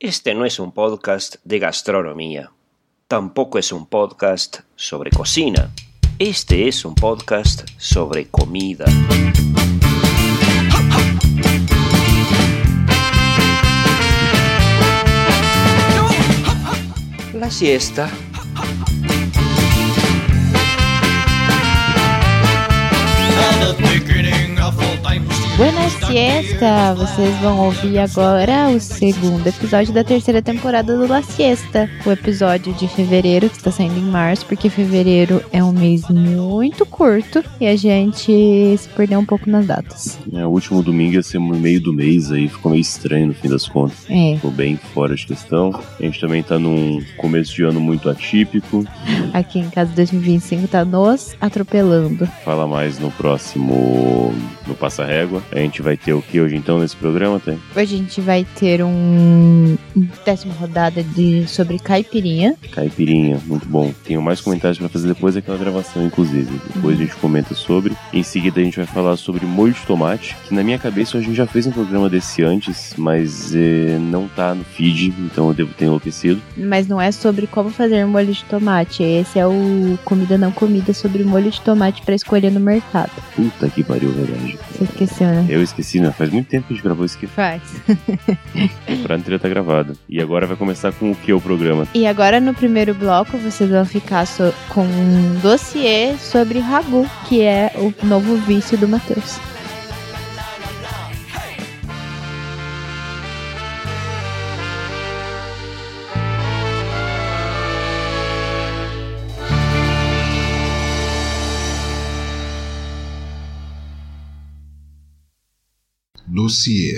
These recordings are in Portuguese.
Este no es un podcast de gastronomía. Tampoco es un podcast sobre cocina. Este es un podcast sobre comida. La siesta. Buenas Siesta! Vocês vão ouvir agora o segundo episódio da terceira temporada do La Siesta. O episódio de fevereiro, que está saindo em março, porque fevereiro é um mês muito curto e a gente se perdeu um pouco nas datas. O último domingo ia ser no meio do mês, aí ficou meio estranho no fim das contas. Ficou bem fora de questão. A gente também tá num começo de ano muito atípico. Aqui em casa 2025 tá nos atropelando. Fala mais no próximo, no Passa Régua. A gente vai ter o que hoje então nesse programa, tem? Hoje a gente vai ter uma 10ª rodada sobre caipirinha. Caipirinha, muito bom. Tenho mais comentários pra fazer depois daquela gravação, inclusive. Depois a gente comenta sobre. Em seguida a gente vai falar sobre molho de tomate, que na minha cabeça a gente já fez um programa desse antes, mas não tá no feed, então eu devo ter enlouquecido. Mas não é sobre como fazer molho de tomate. Esse é o Comida Não Comida sobre molho de tomate pra escolher no mercado. Puta que pariu, verdade. Você esqueceu, né? Eu esqueci, né? Faz muito tempo que a gente gravou isso aqui. Faz. Pra não ter tá gravado. E agora vai começar com o que é o programa? E agora no primeiro bloco vocês vão ficar com um dossiê sobre ragu, que é o novo vício do Matheus. Dossiê.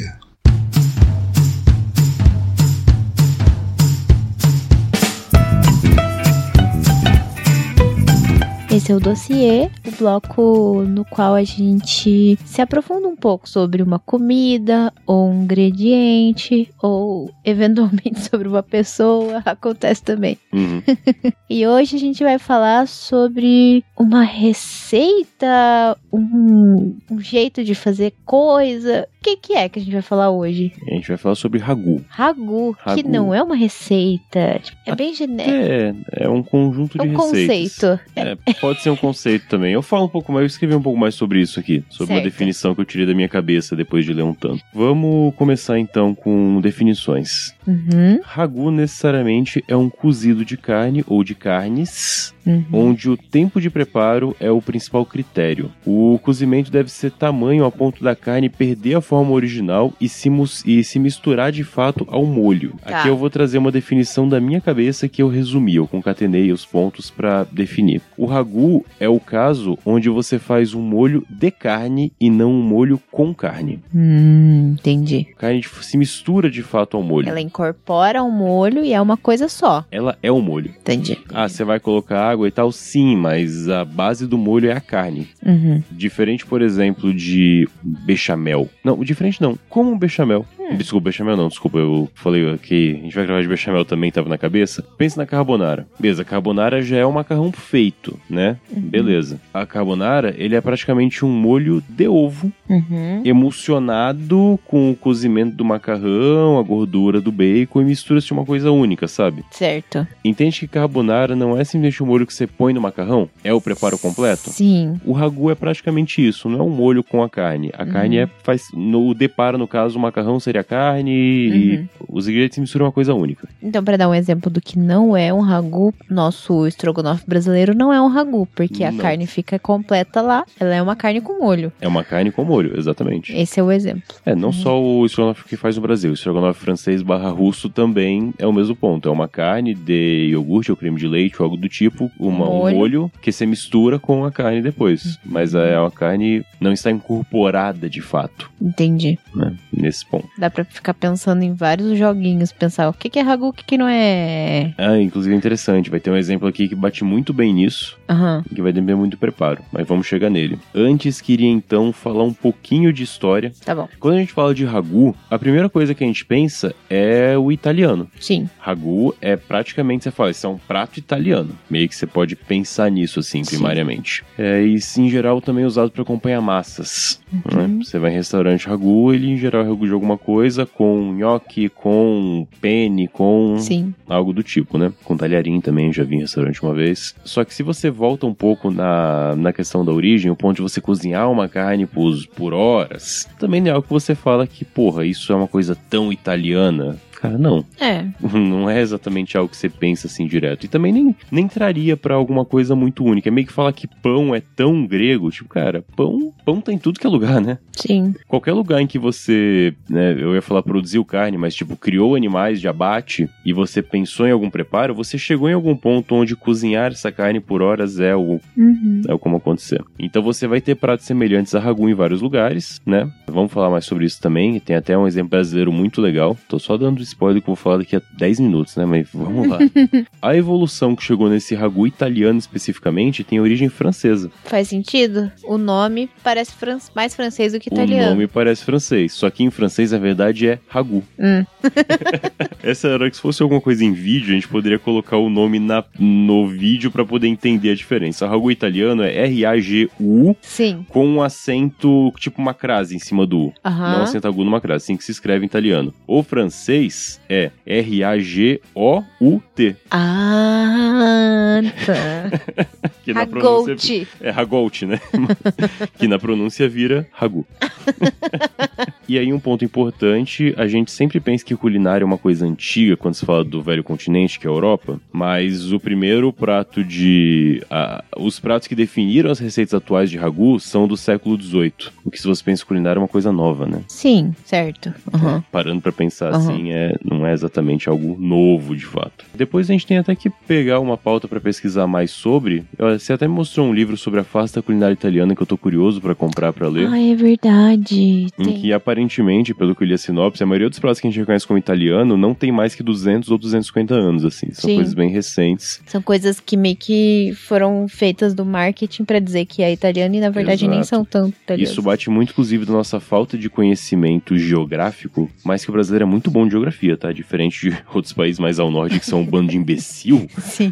Esse é o dossiê, o bloco no qual a gente se aprofunda um pouco sobre uma comida, ou um ingrediente, ou eventualmente sobre uma pessoa, acontece também. Uhum. E hoje a gente vai falar sobre uma receita, um jeito de fazer coisa. O que é que a gente vai falar hoje? A gente vai falar sobre ragu. Ragu, que não é uma receita, é bem genérico. É um conjunto de receitas. Conceito. Pode ser um conceito também. Eu falo um pouco mais, eu escrevi um pouco mais sobre isso aqui, sobre uma definição que eu tirei da minha cabeça depois de ler um tanto. Vamos começar então com definições. Uhum. Ragu necessariamente é um cozido de carne ou de carnes, onde o tempo de preparo é o principal critério. O cozimento deve ser tamanho a ponto da carne perder a forma original e se misturar de fato ao molho. Tá. Aqui eu vou trazer uma definição da minha cabeça que eu resumi, eu concatenei os pontos para definir. O ragu é o caso onde você faz um molho de carne e não um molho com carne. Entendi. A carne se mistura de fato ao molho. Ela incorpora o molho e é uma coisa só. Ela é o molho. Entendi. Você vai colocar água e tal? Sim, mas a base do molho é a carne. Diferente, por exemplo, de bechamel. Não, diferente não. Como um bechamel. Desculpa, bechamel não. Desculpa, eu falei que a gente vai gravar de bechamel também, tava na cabeça. Pensa na carbonara. Beleza, a carbonara já é um macarrão feito, né? Beleza. A carbonara, ele é praticamente um molho de ovo, emulsionado com o cozimento do macarrão, a gordura do bacon e mistura-se de uma coisa única, sabe? Certo. Entende que carbonara não é simplesmente um molho que você põe no macarrão? É o preparo completo? Sim. O ragu é praticamente isso, não é um molho com a carne. A carne o deparo, no caso, o macarrão seria a carne e os ingredientes misturam uma coisa única. Então, para dar um exemplo do que não é um ragu, nosso estrogonofe brasileiro não é um ragu, porque a carne fica completa lá, ela é uma carne com molho. É uma carne com molho, exatamente. Esse é o exemplo. Não só o estrogonofe que faz no Brasil, o estrogonofe francês / russo também é o mesmo ponto. É uma carne de iogurte ou creme de leite ou algo do tipo, um molho que você mistura com a carne depois. Mas a carne não está incorporada de fato. Entendi. Nesse ponto. Dá pra ficar pensando em vários joguinhos, pensar o que é ragu, o que não é. Inclusive é interessante, vai ter um exemplo aqui que bate muito bem nisso, que vai depender muito do preparo, mas vamos chegar nele. Antes, queria então falar um pouquinho de história. Tá bom. Quando a gente fala de ragu, a primeira coisa que a gente pensa é o italiano. Sim. Ragu é praticamente, você fala, isso é um prato italiano. Meio que você pode pensar nisso, assim, primariamente. E em geral também é usado para acompanhar massas. Né? Você vai em restaurante ragu, ele em geral é ragu de alguma coisa, coisa com nhoque, com penne, com algo do tipo, né? Com talharim também, já vi em restaurante uma vez. Só que se você volta um pouco na questão da origem, o ponto de você cozinhar uma carne por horas, também não é algo que você fala que, porra, isso é uma coisa tão italiana. Cara, não. Não é exatamente algo que você pensa assim direto. E também nem traria pra alguma coisa muito única. É meio que falar que pão é tão grego. Tipo, cara, pão tá em tudo que é lugar, né? Sim. Qualquer lugar em que você, né, eu ia falar produziu carne, mas tipo, criou animais de abate e você pensou em algum preparo, você chegou em algum ponto onde cozinhar essa carne por horas é o como acontecer. Então você vai ter pratos semelhantes a ragu em vários lugares, né? Vamos falar mais sobre isso também. Tem até um exemplo brasileiro muito legal. Tô só dando spoiler que eu vou falar daqui a 10 minutos, né? Mas vamos lá. A evolução que chegou nesse ragu italiano especificamente tem origem francesa. Faz sentido? O nome parece mais francês do que italiano. O nome parece francês, só que em francês, na verdade, é ragu. Essa era que se fosse alguma coisa em vídeo, a gente poderia colocar o nome no vídeo pra poder entender a diferença. O ragu italiano é R-A-G-U, com um acento, tipo uma crase em cima do U. Não acento agudo numa crase, assim que se escreve em italiano. O francês é R-A-G-O-U-T. Ah, tá. Que na pronúncia é ragout, né? Que na pronúncia vira ragu. E aí um ponto importante, a gente sempre pensa que culinária é uma coisa antiga quando se fala do velho continente, que é a Europa, mas o primeiro prato os pratos que definiram as receitas atuais de ragu são do século XVIII. O que se você pensa em culinária é uma coisa nova, né? Sim, certo. Parando pra pensar assim, não é exatamente algo novo, de fato. Depois a gente tem até que pegar uma pauta pra pesquisar mais sobre. Você até me mostrou um livro sobre a face da culinária italiana que eu tô curioso pra comprar pra ler. Ah, é verdade. Em que aparentemente, pelo que eu li a sinopse, a maioria dos pratos que a gente reconhece como italiano não tem mais que 200 ou 250 anos, assim. São coisas bem recentes. São coisas que meio que foram feitas do marketing pra dizer que é italiano e na verdade nem são tão italianos. Isso bate muito, inclusive, da nossa falta de conhecimento geográfico, mas que o brasileiro é muito bom de geografia, tá? Diferente de outros países mais ao norte que são um bando de imbecil. Sim.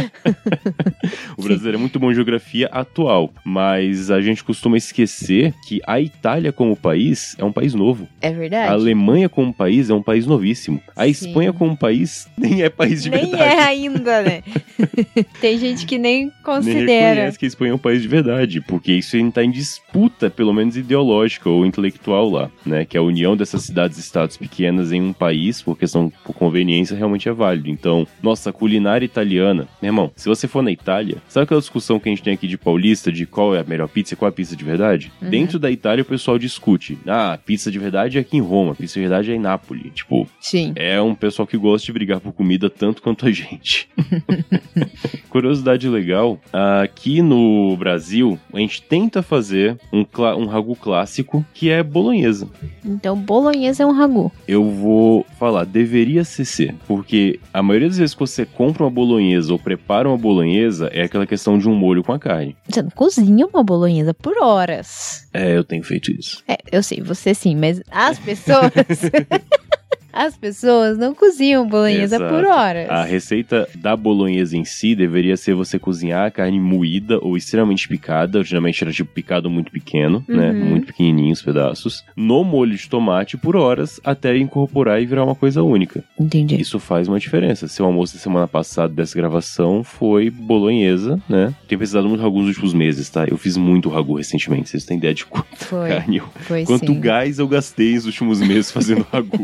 O brasileiro é muito bom em geografia atual, mas a gente costuma esquecer que a Itália como país é um país novo. É verdade. A Alemanha como país é um país novíssimo. A Espanha como país nem é país de verdade. Nem é ainda, né? Tem gente que nem considera. Nem reconhece que a Espanha é um país de verdade, porque isso ainda tá em disputa, pelo menos ideológica ou intelectual lá, né? Que a união dessas cidades-estados pequenas em um país, por conveniência, realmente é válido. Então, nossa, culinária italiana, meu irmão, se você for na Itália, sabe aquela discussão que a gente tem aqui de paulista, de qual é a melhor pizza e qual é a pizza de verdade? Dentro da Itália o pessoal discute. Ah, pizza de verdade é aqui em Roma, pizza de verdade é em Nápoles. Tipo, é um pessoal que gosta de brigar por comida tanto quanto a gente. Curiosidade legal, aqui no Brasil, a gente tenta fazer um ragu clássico que é bolonhesa. Então, bolonhesa é um ragu. Eu vou falar, deveria ser, porque a maioria das vezes que você compra uma bolonhesa ou prepara uma bolonhesa, é aquela questão de um molho com a carne. Você não cozinha uma bolonhesa por horas. Eu tenho feito isso. Eu sei, você sim, mas as pessoas... As pessoas não cozinham bolonhesa por horas. A receita da bolonhesa em si deveria ser você cozinhar a carne moída ou extremamente picada. Geralmente era tipo picado muito pequeno, né? Muito pequenininho os pedaços. No molho de tomate por horas até incorporar e virar uma coisa única. Entendi. Isso faz uma diferença. Seu almoço da semana passada dessa gravação foi bolonhesa, né? Tenho precisado muito de ragu nos últimos meses, tá? Eu fiz muito ragu recentemente. Vocês têm ideia de quanto carne quanto gás eu gastei nos últimos meses fazendo ragu.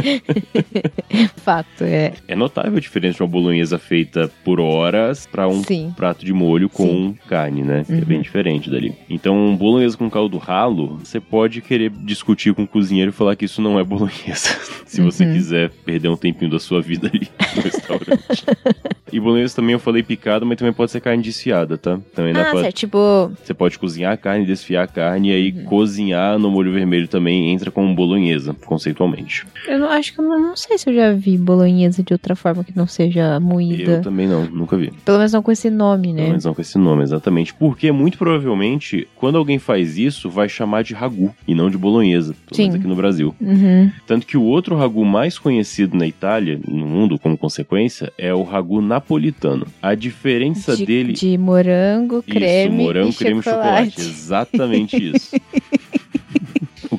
Fato, É notável a diferença de uma bolonhesa feita por horas pra um prato de molho com carne, né? Que é bem diferente dali. Então, bolonhesa com caldo ralo, você pode querer discutir com o cozinheiro e falar que isso não é bolonhesa. Se você quiser perder um tempinho da sua vida ali no restaurante. E bolonhesa também eu falei picada, mas também pode ser carne desfiada, tá? Também dá pra... tipo... Você pode cozinhar a carne, desfiar a carne e aí cozinhar no molho vermelho também entra como bolonhesa, conceitualmente. Eu acho que eu não sei se eu já vi bolonhesa de outra forma que não seja moída. Eu também não, nunca vi. Pelo menos não com esse nome, né? Pelo menos não com esse nome, exatamente. Porque muito provavelmente, quando alguém faz isso, vai chamar de ragu e não de bolonhesa. Pelo menos aqui no Brasil. Tanto que o outro ragu mais conhecido na Itália, no mundo como consequência, é o ragu napolitano. A diferença dele... De morango, creme morango, creme e chocolate. Exatamente isso. O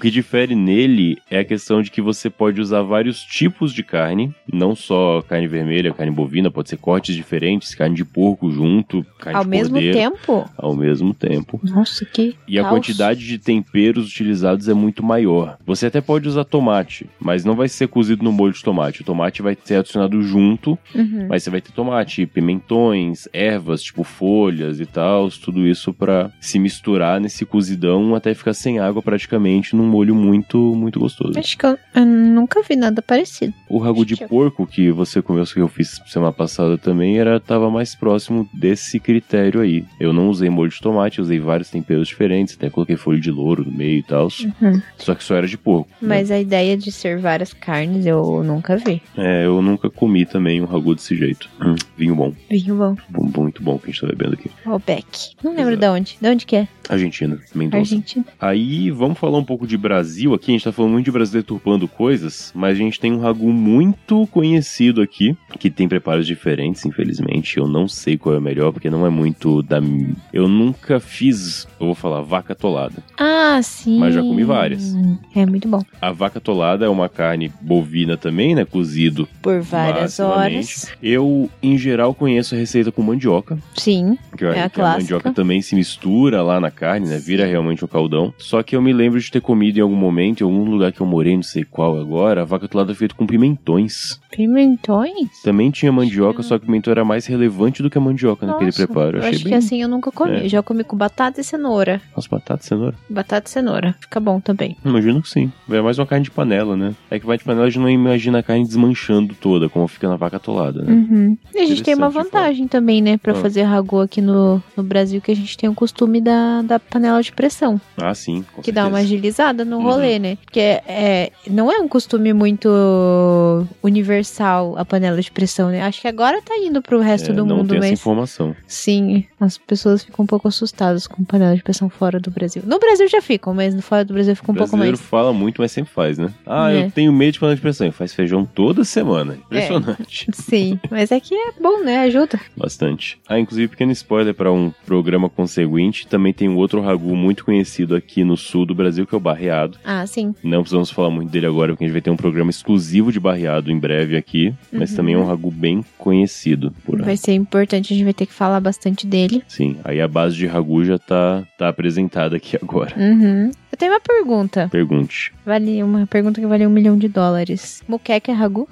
que difere nele é a questão de que você pode usar vários tipos de carne, não só carne vermelha, carne bovina, pode ser cortes diferentes, carne de porco junto, carne Ao de mesmo cordeiro. tempo? Ao mesmo tempo. Nossa, que E a caos. quantidade de temperos utilizados é muito maior. Você até pode usar tomate, mas não vai ser cozido no molho de tomate. O tomate vai ser adicionado junto, mas você vai ter tomate, pimentões, ervas, tipo folhas e tal, tudo isso pra se misturar nesse cozidão até ficar sem água praticamente num molho muito, muito gostoso. Acho que eu nunca vi nada parecido. O ragu de porco que você comeu, que eu fiz semana passada também, tava mais próximo desse critério aí. Eu não usei molho de tomate, eu usei vários temperos diferentes, até coloquei folha de louro no meio e tal. Só que só era de porco. Mas né? a ideia de ser várias carnes eu nunca vi. Eu nunca comi também um ragu desse jeito. Vinho bom. Vinho bom. Muito bom que a gente tá bebendo aqui. Malbec. Não lembro Exato. de onde. De onde que é? Argentina, Mendoza. Argentina. Aí, vamos falar um pouco de Brasil aqui. A gente tá falando muito de Brasil deturpando coisas, mas a gente tem um ragu muito conhecido aqui, que tem preparos diferentes, infelizmente. Eu não sei qual é o melhor, porque não é muito da... Eu nunca fiz, eu vou falar, vaca atolada. Ah, sim. Mas já comi várias. É muito bom. A vaca atolada é uma carne bovina também, né? Cozido Por várias massivamente. horas. Eu, em geral, conheço a receita com mandioca. Sim. Que É a que a mandioca clássica. também se mistura lá na carne, né? Vira realmente um caldão. Só que eu me lembro de ter comido em algum momento, em algum lugar que eu morei, não sei qual agora, a vaca atolada feita com pimentões. Pimentões? Também tinha mandioca, só que o pimentão era mais relevante do que a mandioca naquele Nossa, preparo. Eu achei acho bem... que assim eu nunca comi. É. Eu já comi com batata e cenoura. Nossa, batata e cenoura. Batata e cenoura. Fica bom também. Imagino que sim. É mais uma carne de panela, né? É que vai de panela a gente não imagina a carne desmanchando toda, como fica na vaca atolada, né? E a gente tem uma Interessante, vantagem também, né? Pra fazer ragu aqui no Brasil, que a gente tem o costume da panela de pressão. Ah, sim. Com Que dá uma certeza. agilizada no rolê, né? Porque não é um costume muito universal a panela de pressão, né? Acho que agora tá indo pro resto do não mundo, tem essa mas informação. sim, as pessoas ficam um pouco assustadas com panela de pressão fora do Brasil. No Brasil já ficam, mas fora do Brasil fica um O pouco brasileiro mais. fala muito, mas sempre faz, né? Ah, É. eu tenho medo de panela de pressão. Faz feijão toda semana. Impressionante. Sim, mas é que é bom, né? Ajuda. Bastante. Ah, inclusive, pequeno spoiler para um programa conseguinte, também tem um outro ragu muito conhecido aqui no sul do Brasil, que é o barreado. Ah, sim. Não precisamos falar muito dele agora, porque a gente vai ter um programa exclusivo de barreado em breve aqui, mas também é um ragu bem conhecido por aí. Vai ser importante, a gente vai ter que falar bastante dele. Sim, aí a base de ragu já tá apresentada aqui agora. Eu tenho uma pergunta. Pergunte. Vale uma pergunta que vale $1 milhão. Muqueca é ragu?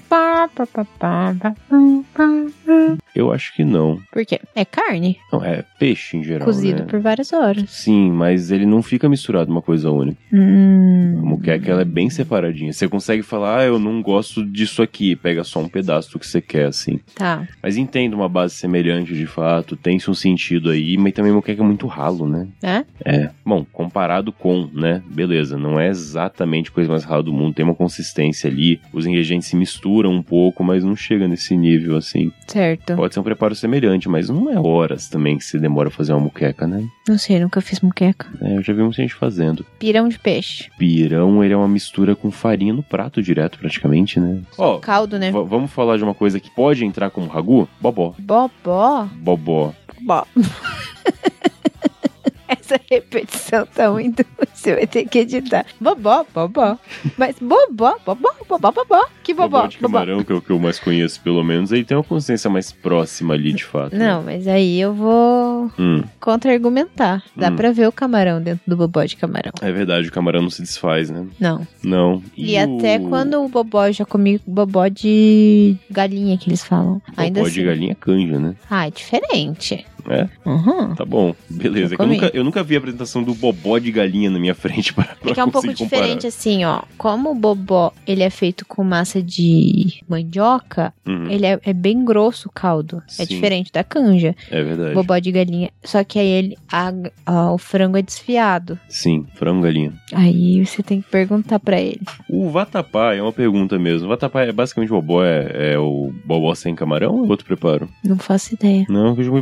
Eu acho que não. Por quê? É carne, Não, é peixe em geral, cozido né? por várias horas. Sim, mas ele não fica misturado uma coisa única. A muqueca, ela é bem separadinha. Você consegue falar, eu não gosto disso aqui. Pega só um pedaço do que você quer, assim. Tá. Mas entendo uma base semelhante, de fato. Tem-se um sentido aí, mas também muqueca é muito ralo, né? É? Bom, comparado com, né? Beleza, não é exatamente a coisa mais rala do mundo. Tem uma consistência ali. Os ingredientes se misturam um pouco, mas não chega nesse nível, assim. Certo. Pode ser um preparo semelhante, mas não é horas também que se demora a fazer uma muqueca, né? Não sei, nunca fiz muqueca. Eu já vi muita gente fazendo. Pirão de peixe. Pirão, ele é uma mistura com farinha no prato direto, praticamente, né? Ó, Caldo, né? vamos falar de uma coisa que pode entrar como ragu? Bobó. Bobó? Bobó. Bó. Essa repetição tá muito... Você vai ter que editar. Bobó. Mas bobó. Que bobó? Bobó de camarão, que é o que eu mais conheço, pelo menos. Ele tem uma consistência mais próxima ali, de fato. Não, mas aí eu vou contra-argumentar. Dá pra ver o camarão dentro do bobó de camarão. É verdade, o camarão não se desfaz, né? Não. Não. E até quando o bobó, eu já comi bobó de galinha, que eles falam. Ainda Bobó assim. de galinha é canja, né? Ah, é diferente. É? Uhum. Tá bom, beleza. Eu É que comi. eu nunca vi a apresentação do bobó de galinha na minha frente pra Porque é um pouco conseguir comparar. diferente assim, ó. Como o bobó, ele é feito com massa de mandioca, ele é bem grosso o caldo. É Sim. diferente da canja. É verdade. Bobó de galinha. Só que aí o frango é desfiado. Sim, frango galinha. Aí você tem que perguntar pra ele. O vatapá é uma pergunta mesmo. O vatapá é basicamente bobó, é o bobó sem camarão ou é outro preparo? Não faço ideia. Não, eu já comi vatapá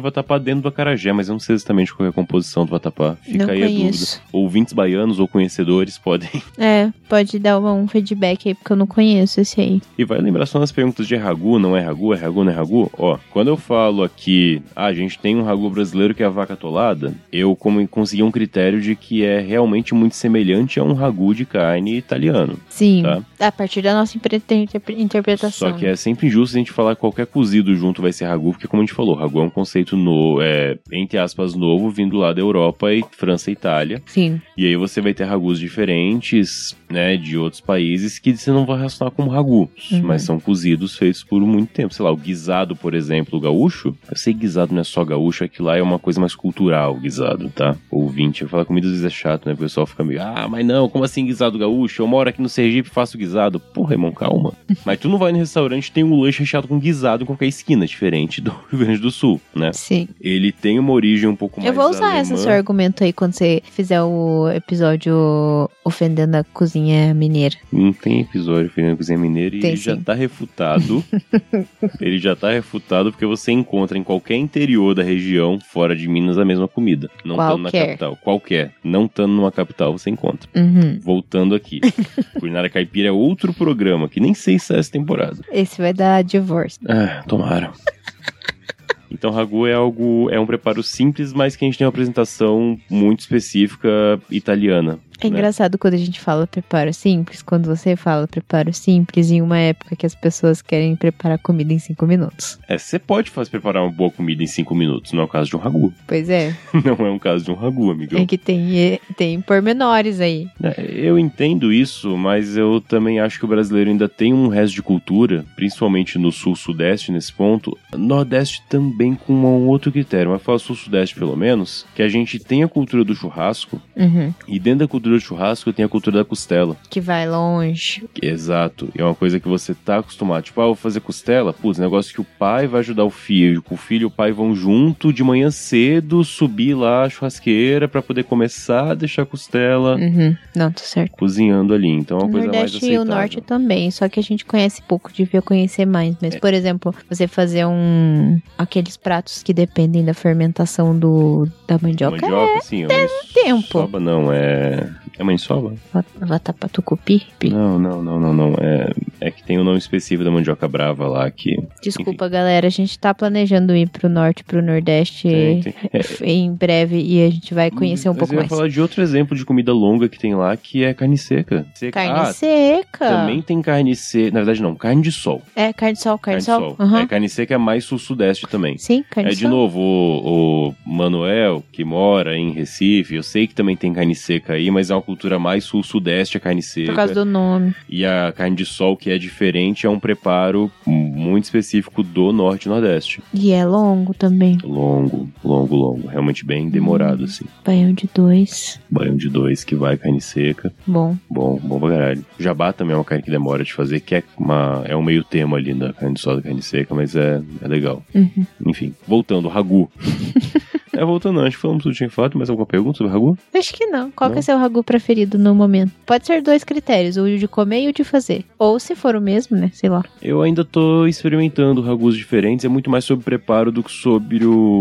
dentro do acarajé, mas eu não sei exatamente qual é a composição do vatapá. Fica não aí conheço. a dúvida. Ouvintes baianos ou conhecedores podem... Pode dar um feedback aí, porque eu não conheço esse aí. E vai lembrar só nas perguntas de ragu, não é ragu, é ragu, não é ragu? Ó, quando eu falo aqui, a gente tem um ragu brasileiro que é a vaca atolada, eu consegui um critério de que é realmente muito semelhante a um ragu de carne italiano. Sim, tá? A partir da nossa interpretação. Só que é sempre injusto a gente falar que qualquer cozido junto vai ser ragu, porque como a gente falou, ragu é um conceito novo, entre aspas, novo, vindo lá da Europa, e França e Itália. Sim. E aí você vai ter ragus diferentes, né, de outros países que você não vai relacionar como ragu, mas são cozidos feitos por muito tempo. Sei lá, o guisado, por exemplo, o gaúcho, eu sei que guisado não é só gaúcho, é que lá é uma coisa mais cultural, o guisado, tá? Ouvinte, eu falar comida às vezes é chato, né? O pessoal fica meio, mas não, como assim guisado gaúcho? Eu moro aqui no Sergipe e faço guisado. Porra, irmão, calma. Mas tu não vai no restaurante, tem um lanche recheado com guisado em qualquer esquina, diferente do Rio Grande do Sul, né? Sim. Ele tem uma origem um pouco mais Eu vou usar alemã. esse seu argumento aí quando você fizer o episódio ofendendo a cozinha mineira. Não tem episódio ofendendo a cozinha mineira e tem, ele sim. já tá refutado. Ele já tá refutado porque você encontra em qualquer interior da região, fora de Minas, a mesma comida. Não estando na capital. Qualquer. Não estando numa capital, você encontra. Voltando aqui. Culinária Caipira é outro programa que nem sei se é essa temporada. Esse vai dar divórcio. Tomara. Então, ragu é um preparo simples, mas que a gente tem uma apresentação muito específica italiana. É engraçado quando a gente fala preparo simples, quando você fala preparo simples em uma época que as pessoas querem preparar comida em 5 minutos. Você pode preparar uma boa comida em 5 minutos, não é o caso de um ragu. Pois é. Não é um caso de um ragu, amigão. É que tem pormenores aí. Eu entendo isso, mas eu também acho que o brasileiro ainda tem um resto de cultura, principalmente no sul-sudeste nesse ponto. Nordeste também com um outro critério, mas fala sul-sudeste pelo menos, que a gente tem a cultura do churrasco, e dentro da cultura do churrasco tem a cultura da costela. Que vai longe. Exato. E é uma coisa que você tá acostumado. Tipo, vou fazer costela? Putz, negócio que o pai vai ajudar o filho. O filho e o pai vão junto de manhã cedo subir lá a churrasqueira pra poder começar a deixar a costela. Não, tá certo. Cozinhando ali. Então é uma coisa mais Nordeste aceitável. e o Norte também, só que a gente conhece pouco, devia conhecer mais. Mas, por exemplo, você fazer aqueles pratos que dependem da fermentação da mandioca. Mandioca, sim. Tempo. Soba não, é maniçoba? Vatapá tucupi? Não. É que tem o nome específico da mandioca brava lá que... Desculpa, enfim. Galera, a gente tá planejando ir pro Norte e pro Nordeste em breve e a gente vai conhecer um pouco mais. Eu ia falar de outro exemplo de comida longa que tem lá, que é carne seca. Carne seca. Também tem carne seca, na verdade não, carne de sol. Carne de sol. Carne seca é mais sul-sudeste também. Sim, carne de sol. De novo, o Manuel, que mora em Recife, eu sei que também tem carne seca aí, mas é uma cultura mais sul-sudeste a carne seca. Por causa do nome. E a carne de sol, que é diferente, é um preparo muito específico do Norte e Nordeste. E é longo também. Longo. Realmente bem demorado, assim. Baião de 2. Baião de 2, que vai carne seca. Bom pra caralho. Jabá também é uma carne que demora de fazer, que é um meio termo ali da carne de sol e da carne seca, mas é legal. Enfim, voltando, ragu. Voltando, acho que falamos tudo que tinha falado. Mais alguma pergunta sobre ragu? Acho que não. Qual que é seu ragu preferido no momento? Pode ser 2 critérios, o de comer e o de fazer. Ou se for o mesmo, né? Sei lá. Eu ainda tô experimentando ragus diferentes. É muito mais sobre preparo do que sobre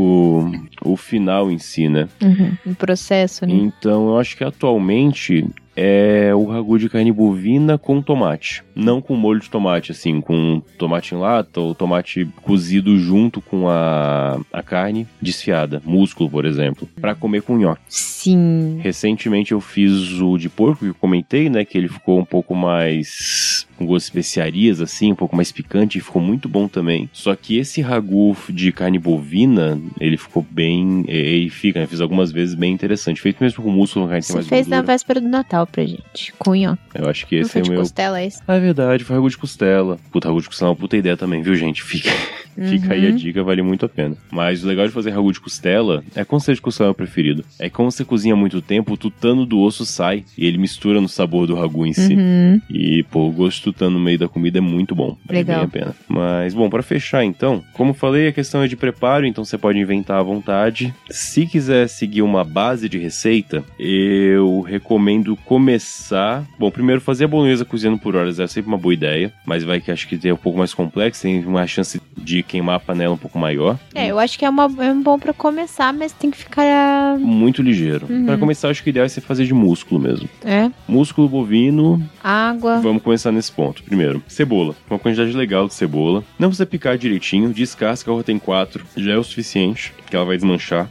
o final em si, né? O processo, né? Então, eu acho que atualmente... é o ragu de carne bovina com tomate. Não com molho de tomate, assim, com tomate em lata ou tomate cozido junto com a carne desfiada. Músculo, por exemplo. Pra comer com nhoque. Sim. Recentemente eu fiz o de porco, que eu comentei, né? Que ele ficou um pouco mais... com gosto de especiarias, assim, um pouco mais picante. E ficou muito bom também. Só que esse ragu de carne bovina, ele ficou bem... Ele fica, né? Fiz algumas vezes bem interessante. Feito mesmo com músculo, com carne que tem mais gordura. Você fez na véspera do Natal pra gente, com nhoque. Eu acho que esse foi é o meu... de costela, esse? É verdade, foi ragu de costela. Puta, ragu de costela é uma puta ideia também, viu, gente? Fica aí a dica, vale muito a pena. Mas o legal de fazer ragu de costela, com certeza de costela é o preferido. É como você cozinha muito tempo, o tutano do osso sai e ele mistura no sabor do ragu em si. E, pô, o gosto de tutano no meio da comida é muito bom. Vale bem a pena. Mas, bom, pra fechar então, como falei, a questão é de preparo, então você pode inventar à vontade. Se quiser seguir uma base de receita, eu recomendo começar... Bom, primeiro fazer a bolonhesa cozinhando por horas é sempre uma boa ideia, mas vai que acho que é um pouco mais complexo, tem uma chance de queimar a panela um pouco maior. Eu acho que é bom pra começar, mas tem que ficar... muito ligeiro. Pra começar, acho que o ideal é você fazer de músculo mesmo. Músculo bovino. Água. Vamos começar nesse ponto. Primeiro, cebola. Uma quantidade legal de cebola. Não precisa picar direitinho. Descasca, a rua tem 4. Já é o suficiente, que ela vai desmanchar.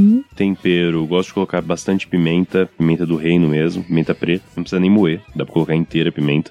Tempero. Gosto de colocar bastante pimenta. Pimenta do reino mesmo. Pimenta preta. Não precisa nem moer. Dá pra colocar inteira a pimenta.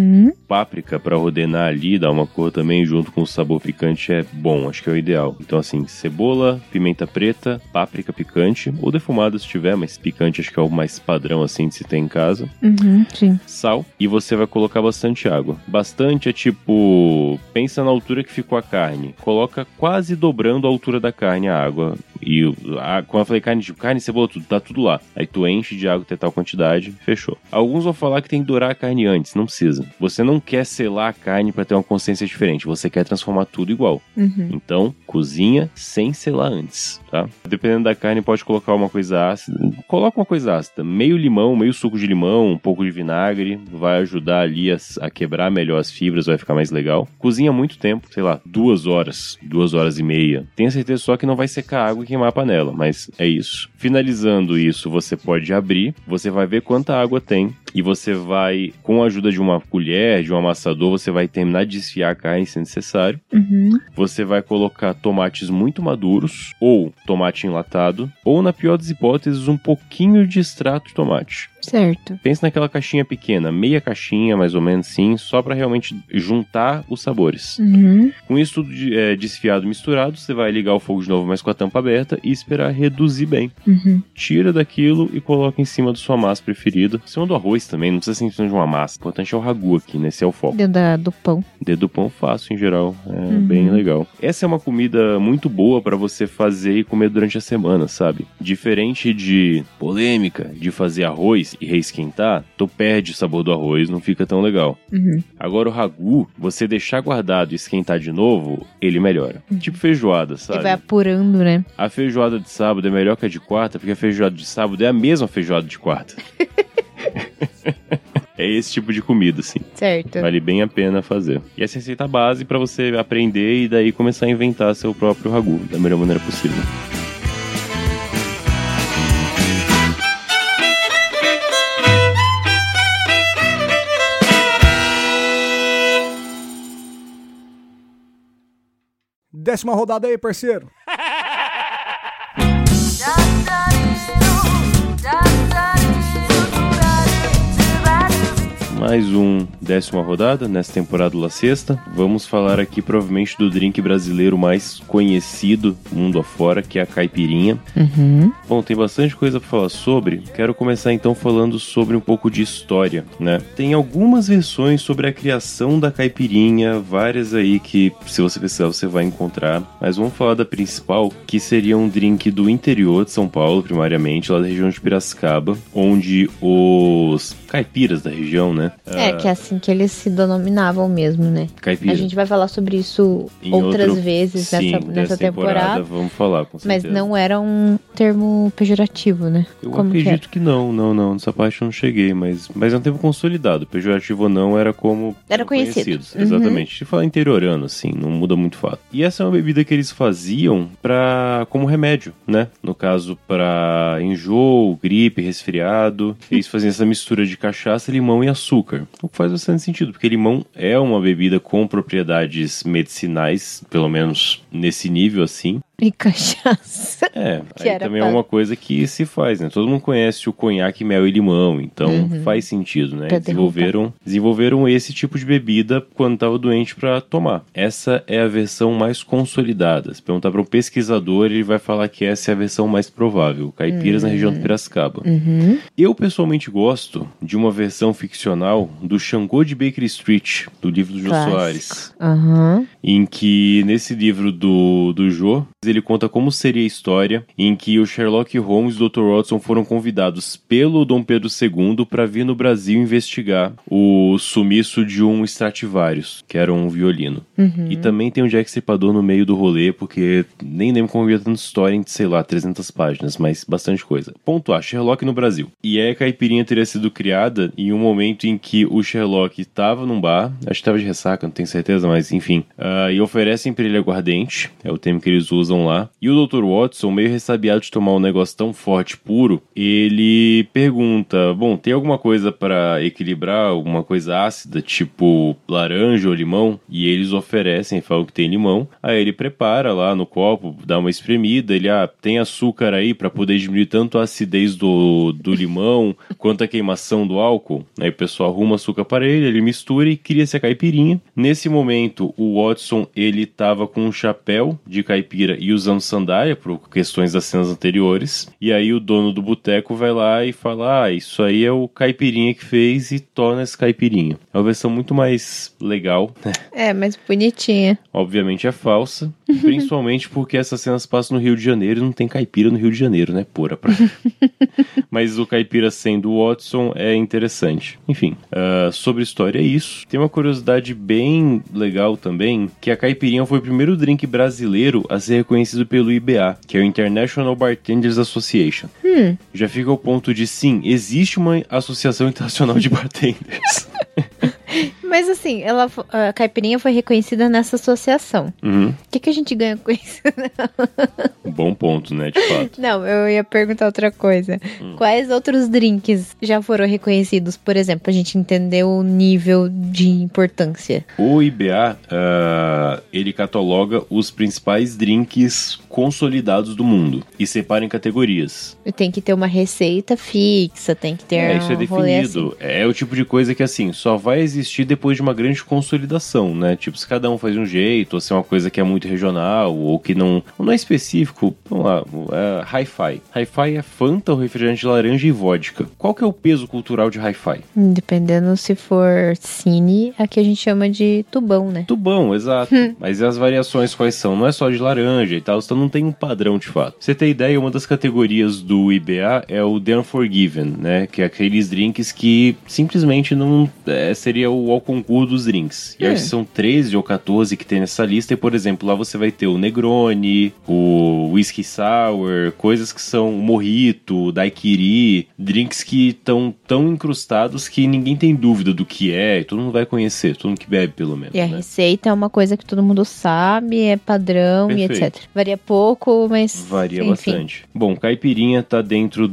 Páprica pra ordenar ali, dar uma cor também junto com o sabor picante é bom. Acho que é o ideal. Então assim, cebola, pimenta preta, páprica picante. Ou defumada se tiver, mas picante acho que é o mais padrão assim de se ter em casa. Sim. Sal. E você vai colocar bastante água. Bastante é tipo... pensa na altura que ficou a carne. Coloca quase dobrando a altura da carne a água. E quando eu falei carne, tipo, carne e cebola, tudo, tá tudo lá. Aí tu enche de água até tal quantidade, fechou. Alguns vão falar que tem que dourar a carne antes. Não precisa. Você não quer selar a carne pra ter uma consistência diferente. Você quer transformar tudo igual. Então, cozinha sem selar antes, tá? Dependendo da carne, pode colocar uma coisa ácida. Coloca uma coisa ácida. Meio limão, meio suco de limão, um pouco de vinagre. Vai ajudar ali a quebrar melhor as fibras, vai ficar mais legal. Cozinha muito tempo, sei lá, 2 horas, 2 horas e meia. Tenha certeza só que não vai secar a água e queimar a panela, mas é isso. Finalizando isso, você pode abrir, você vai ver quanta água tem e você vai, com a ajuda de uma colher, de um amassador, você vai terminar de desfiar a carne se necessário. Você vai colocar tomates muito maduros, ou tomate enlatado, ou, na pior das hipóteses, um pouquinho de extrato de tomate. Certo. Pensa naquela caixinha pequena, meia caixinha, mais ou menos sim, só pra realmente juntar os sabores. Com isso tudo desfiado e misturado, você vai ligar o fogo de novo, mas com a tampa aberta, e esperar reduzir bem. Tira daquilo e coloca em cima da sua massa preferida. Em cima do arroz também, não precisa ser em cima de uma massa. O importante é o ragu aqui, né? Esse é o foco. Dedo do pão. Dedo do pão fácil, em geral. É bem legal. Essa é uma comida muito boa pra você fazer e comer durante a semana, sabe? Diferente de polêmica, de fazer arroz e reesquentar, tu perde o sabor do arroz, não fica tão legal. Agora o ragu, você deixar guardado e esquentar de novo, ele melhora. Tipo feijoada, sabe? Ele vai apurando, né? A feijoada de sábado é melhor que a de quarta, porque a feijoada de sábado é a mesma feijoada de quarta. É esse tipo de comida, assim. Certo. Vale bem a pena fazer. E essa receita base pra você aprender e daí começar a inventar seu próprio ragu da melhor maneira possível. Décima rodada aí, parceiro. Mais um 10ª rodada nessa temporada do La Siesta. Vamos falar aqui provavelmente do drink brasileiro mais conhecido mundo afora, que é a caipirinha. Bom, tem bastante coisa pra falar sobre. Quero começar então falando sobre um pouco de história, né? Tem algumas versões sobre a criação da caipirinha, várias aí que, se você pesquisar, você vai encontrar. Mas vamos falar da principal, que seria um drink do interior de São Paulo, primariamente, lá da região de Piracicaba, onde os caipiras da região, né? Que é assim que eles se denominavam mesmo, né? Caipira. A gente vai falar sobre isso outras vezes nessa temporada. Vamos falar, com certeza. Mas não era um termo pejorativo, né? Eu acredito que não. Nessa parte eu não cheguei, mas é um termo consolidado. Pejorativo ou não, era como... Era conhecido. Exatamente. Se falar interiorano, assim, não muda muito o fato. E essa é uma bebida que eles faziam como remédio, né? No caso, pra enjoo, gripe, resfriado. Eles faziam essa mistura de cachaça, limão e açúcar. O que faz bastante sentido, porque limão é uma bebida com propriedades medicinais, pelo menos nesse nível assim. E cachaça. Aí também é uma coisa que se faz, né? Todo mundo conhece o conhaque, mel e limão, então faz sentido, né? Desenvolveram esse tipo de bebida quando estava doente para tomar. Essa é a versão mais consolidada. Se perguntar para um pesquisador, ele vai falar que essa é a versão mais provável. Caipiras na região de Piracicaba. Eu, pessoalmente, gosto de uma versão ficcional do Xangô de Baker Street, do livro do Jô Soares. Em que, nesse livro do Jô, ele conta como seria a história em que o Sherlock Holmes e o Dr. Watson foram convidados pelo Dom Pedro II para vir no Brasil investigar o sumiço de um Stradivarius, que era um violino. E também tem um Jack Stripador no meio do rolê, porque nem lembro como havia tanta história em, sei lá, 300 páginas, mas bastante coisa. Ponto A, Sherlock no Brasil. E aí a caipirinha teria sido criada em um momento em que o Sherlock estava num bar, acho que estava de ressaca, não tenho certeza, mas enfim, e oferecem pra ele aguardente, é o termo que eles usam lá, e o Dr. Watson, meio ressabiado de tomar um negócio tão forte, puro, ele pergunta, bom, tem alguma coisa pra equilibrar, alguma coisa ácida, tipo laranja ou limão? E eles oferecem, falam que tem limão, aí ele prepara lá no copo, dá uma espremida, ele, tem açúcar aí pra poder diminuir tanto a acidez do limão, quanto a queimação do álcool? Aí o pessoal arruma açúcar para ele mistura e cria-se a caipirinha. Nesse momento, o Watson, ele tava com um chapéu de caipira e usando sandália, por questões das cenas anteriores, e aí o dono do boteco vai lá e fala, isso aí é o caipirinha que fez e torna esse caipirinha. É uma versão muito mais legal. Mais bonitinha. Obviamente é falsa, principalmente porque essas cenas passam no Rio de Janeiro e não tem caipira no Rio de Janeiro, né? Pura pra... Mas o caipira sendo o Watson é interessante. Enfim, sobre história é isso. Tem uma curiosidade bem legal também, que a caipirinha foi o primeiro drink brasileiro a ser reconhecido pelo IBA, que é o International Bartenders Association. Já fica ao ponto de, sim, existe uma associação internacional de bartenders. Mas assim, a caipirinha foi reconhecida nessa associação. O que a gente ganha com isso? Bom ponto, né, de fato. Não, eu ia perguntar outra coisa. Quais outros drinks já foram reconhecidos, por exemplo, pra gente entender o nível de importância? O IBA, ele cataloga os principais drinks consolidados do mundo e separa em categorias. Tem que ter uma receita fixa, tem que ter isso é definido. Assim. É o tipo de coisa que, assim, só vai existir depois de uma grande consolidação, né? Tipo, se cada um faz de um jeito, ou se é uma coisa que é muito regional, ou que não é específico, vamos lá, Hi-Fi. Hi-Fi é Fanta, refrigerante de laranja e vodka. Qual que é o peso cultural de Hi-Fi? Dependendo se for cine, aqui a gente chama de tubão, né? Tubão, exato. Mas e as variações quais são? Não é só de laranja e tal, então não tem um padrão de fato. Pra você ter ideia, uma das categorias do IBA é o The Unforgiven, né? Que é aqueles drinks que simplesmente não... seria o concurso dos drinks. E acho que são 13 ou 14 que tem nessa lista. E, por exemplo, lá você vai ter o Negroni, o Whisky Sour, coisas que são Mojito, Daiquiri, drinks que estão tão incrustados que ninguém tem dúvida do que é, e todo mundo vai conhecer, todo mundo que bebe, pelo menos. E a receita é uma coisa que todo mundo sabe, é padrão. Perfeito. E etc. Varia pouco, mas... Varia bastante. Bom, caipirinha tá dentro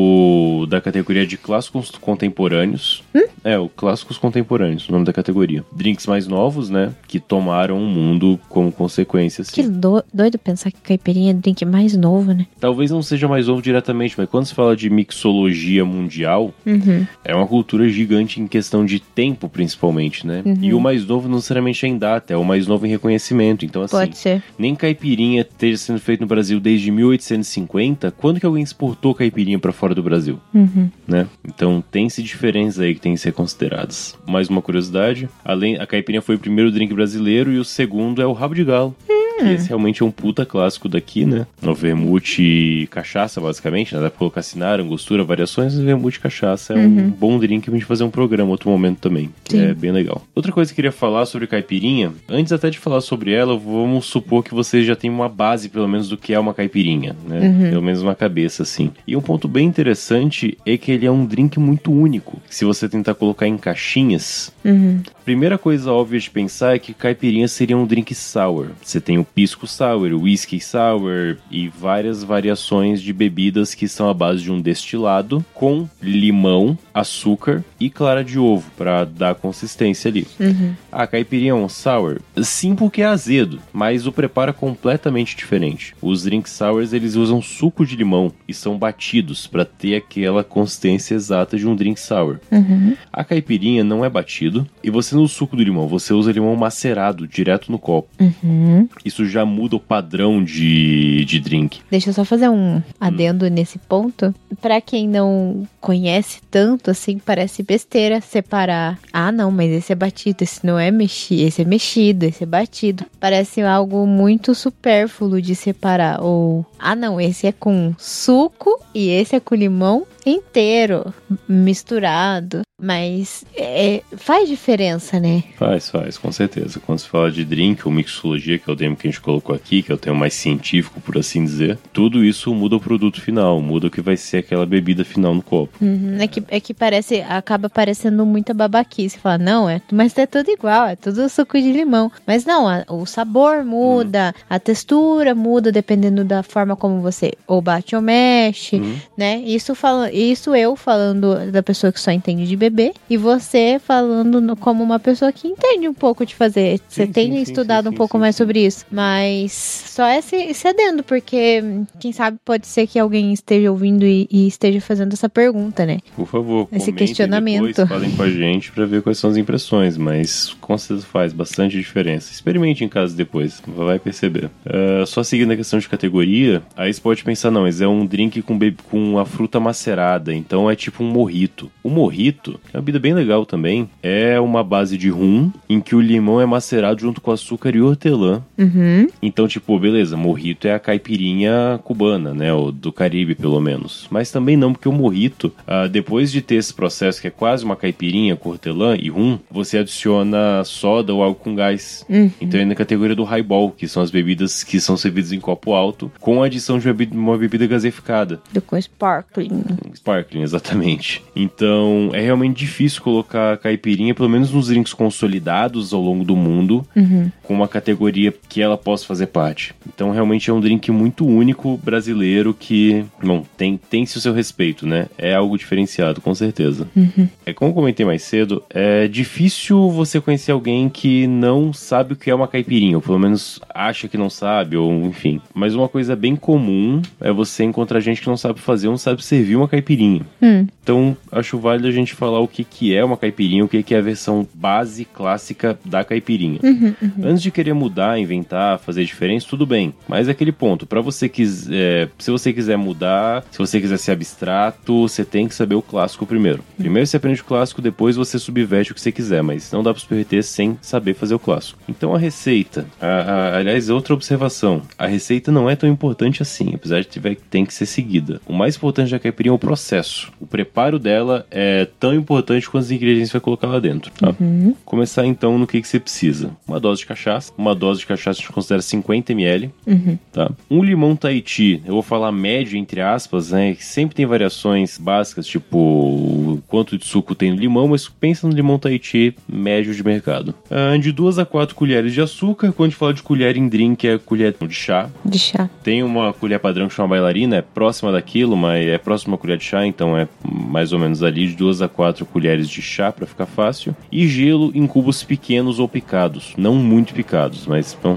da categoria de clássicos contemporâneos. O clássicos contemporâneos, o nome da categoria. Drinks mais novos, né? Que tomaram o mundo como consequência. Assim. Que doido pensar que caipirinha é drink mais novo, né? Talvez não seja mais novo diretamente, mas quando se fala de mixologia mundial, é uma cultura gigante em questão de tempo, principalmente, né? E o mais novo não necessariamente é em data, é o mais novo em reconhecimento. Então, assim, pode ser. Nem caipirinha esteja sendo feito no Brasil desde 1850, quando que alguém exportou caipirinha pra fora do Brasil? Né? Então, tem-se diferenças aí que tem que ser consideradas. Mais uma curiosidade, a caipirinha foi o primeiro drink brasileiro e o segundo é o rabo de galo. Que esse realmente é um puta clássico daqui, né? O vermute e cachaça, basicamente, né? Dá pra colocar cinar, angostura, variações, e vermute e cachaça é um bom drink pra gente fazer um programa outro momento também. Sim. É bem legal. Outra coisa que eu queria falar sobre caipirinha, antes até de falar sobre ela, vamos supor que você já tem uma base, pelo menos, do que é uma caipirinha, né? Pelo menos uma cabeça, assim. E um ponto bem interessante é que ele é um drink muito único. Se você tentar colocar em caixinhas, primeira coisa óbvia de pensar é que caipirinha seria um drink sour. Você tem o pisco sour, o whisky sour e várias variações de bebidas que são à base de um destilado com limão, açúcar e clara de ovo para dar consistência ali. A caipirinha é um sour? Sim, porque é azedo, mas o preparo é completamente diferente. Os drinks sours, eles usam suco de limão e são batidos para ter aquela consistência exata de um drink sour. A caipirinha não é batido e você não usa o suco do limão, você usa limão macerado direto no copo. Isso isso já muda o padrão de drink. Deixa eu só fazer um adendo nesse ponto. Pra quem não conhece tanto, assim, parece besteira separar. Ah, não, mas esse é batido, esse não é mexido, esse é mexido, esse é batido. Parece algo muito supérfluo de separar. Ou, ah, não, esse é com suco e esse é com limão inteiro, misturado. Mas faz diferença, né? Faz, com certeza. Quando se fala de drink ou mixologia, que é o termo que a gente colocou aqui, que é o termo mais científico, por assim dizer, tudo isso muda o produto final, muda o que vai ser aquela bebida final no copo. É que acaba parecendo muita babaquice. Fala, não, mas é tudo igual, é tudo suco de limão. Mas não, o sabor muda, a textura muda dependendo da forma como você ou bate ou mexe, né? Isso eu falando da pessoa que só entende de beber, e você falando como uma pessoa que entende um pouco de fazer. Você tem estudado um pouco mais sobre isso. Mas só esse adendo, porque quem sabe pode ser que alguém esteja ouvindo e esteja fazendo essa pergunta, né? Por favor, esse questionamento. Depois falem com a gente pra ver quais são as impressões, mas com certeza faz bastante diferença. Experimente em casa depois, vai perceber. Só seguindo a questão de categoria, aí você pode pensar, não, mas é um drink com a fruta macerada, então é tipo um mojito. O mojito é uma bebida bem legal também. É uma base de rum, em que o limão é macerado junto com açúcar e hortelã. Então, tipo, beleza, mojito é a caipirinha cubana, né? Ou do Caribe, pelo menos. Mas também não, porque o mojito, depois de ter esse processo que é quase uma caipirinha com hortelã e rum, você adiciona soda ou algo com gás. Então é na categoria do highball, que são as bebidas que são servidas em copo alto, com a adição de uma bebida gaseificada. Com sparkling. Sparkling, exatamente. Então, é realmente difícil colocar caipirinha, pelo menos nos drinks consolidados ao longo do mundo, com uma categoria que ela possa fazer parte. Então, realmente é um drink muito único, brasileiro, que, bom, tem-se o seu respeito, né? É algo diferenciado, com certeza. Como eu comentei mais cedo, é difícil você conhecer alguém que não sabe o que é uma caipirinha, ou pelo menos acha que não sabe, ou enfim. Mas uma coisa bem comum é você encontrar gente que não sabe fazer, não sabe servir uma caipirinha. Então, acho válido a gente falar o que é uma caipirinha, o que é a versão base clássica da caipirinha. Antes de querer mudar, inventar, fazer diferença, tudo bem. Mas é aquele ponto, pra você quiser, se você quiser mudar, se você quiser ser abstrato, você tem que saber o clássico primeiro. Primeiro você aprende o clássico, depois você subverte o que você quiser, mas não dá pra subverter sem saber fazer o clássico. Então a receita, aliás, outra observação, a receita não é tão importante assim, apesar de tem que ser seguida. O mais importante da caipirinha é o processo. O preparo dela é tão importante quanto os ingredientes que você vai colocar lá dentro, tá? Começar então no que você precisa. Uma dose de cachaça a gente considera 50 ml, tá? Um limão Tahiti, eu vou falar médio entre aspas, né? Sempre tem variações básicas, tipo quanto de suco tem no limão, mas pensa no limão Tahiti médio de mercado. De 2 a 4 colheres de açúcar. Quando a gente fala de colher em drink, é colher de chá. Tem uma colher padrão que chama bailarina, é próxima daquilo, mas é próxima a colher de chá, então é mais ou menos ali de 2 a 4 colheres de chá pra ficar fácil. E gelo em cubos pequenos ou picados, não muito picados, mas bom,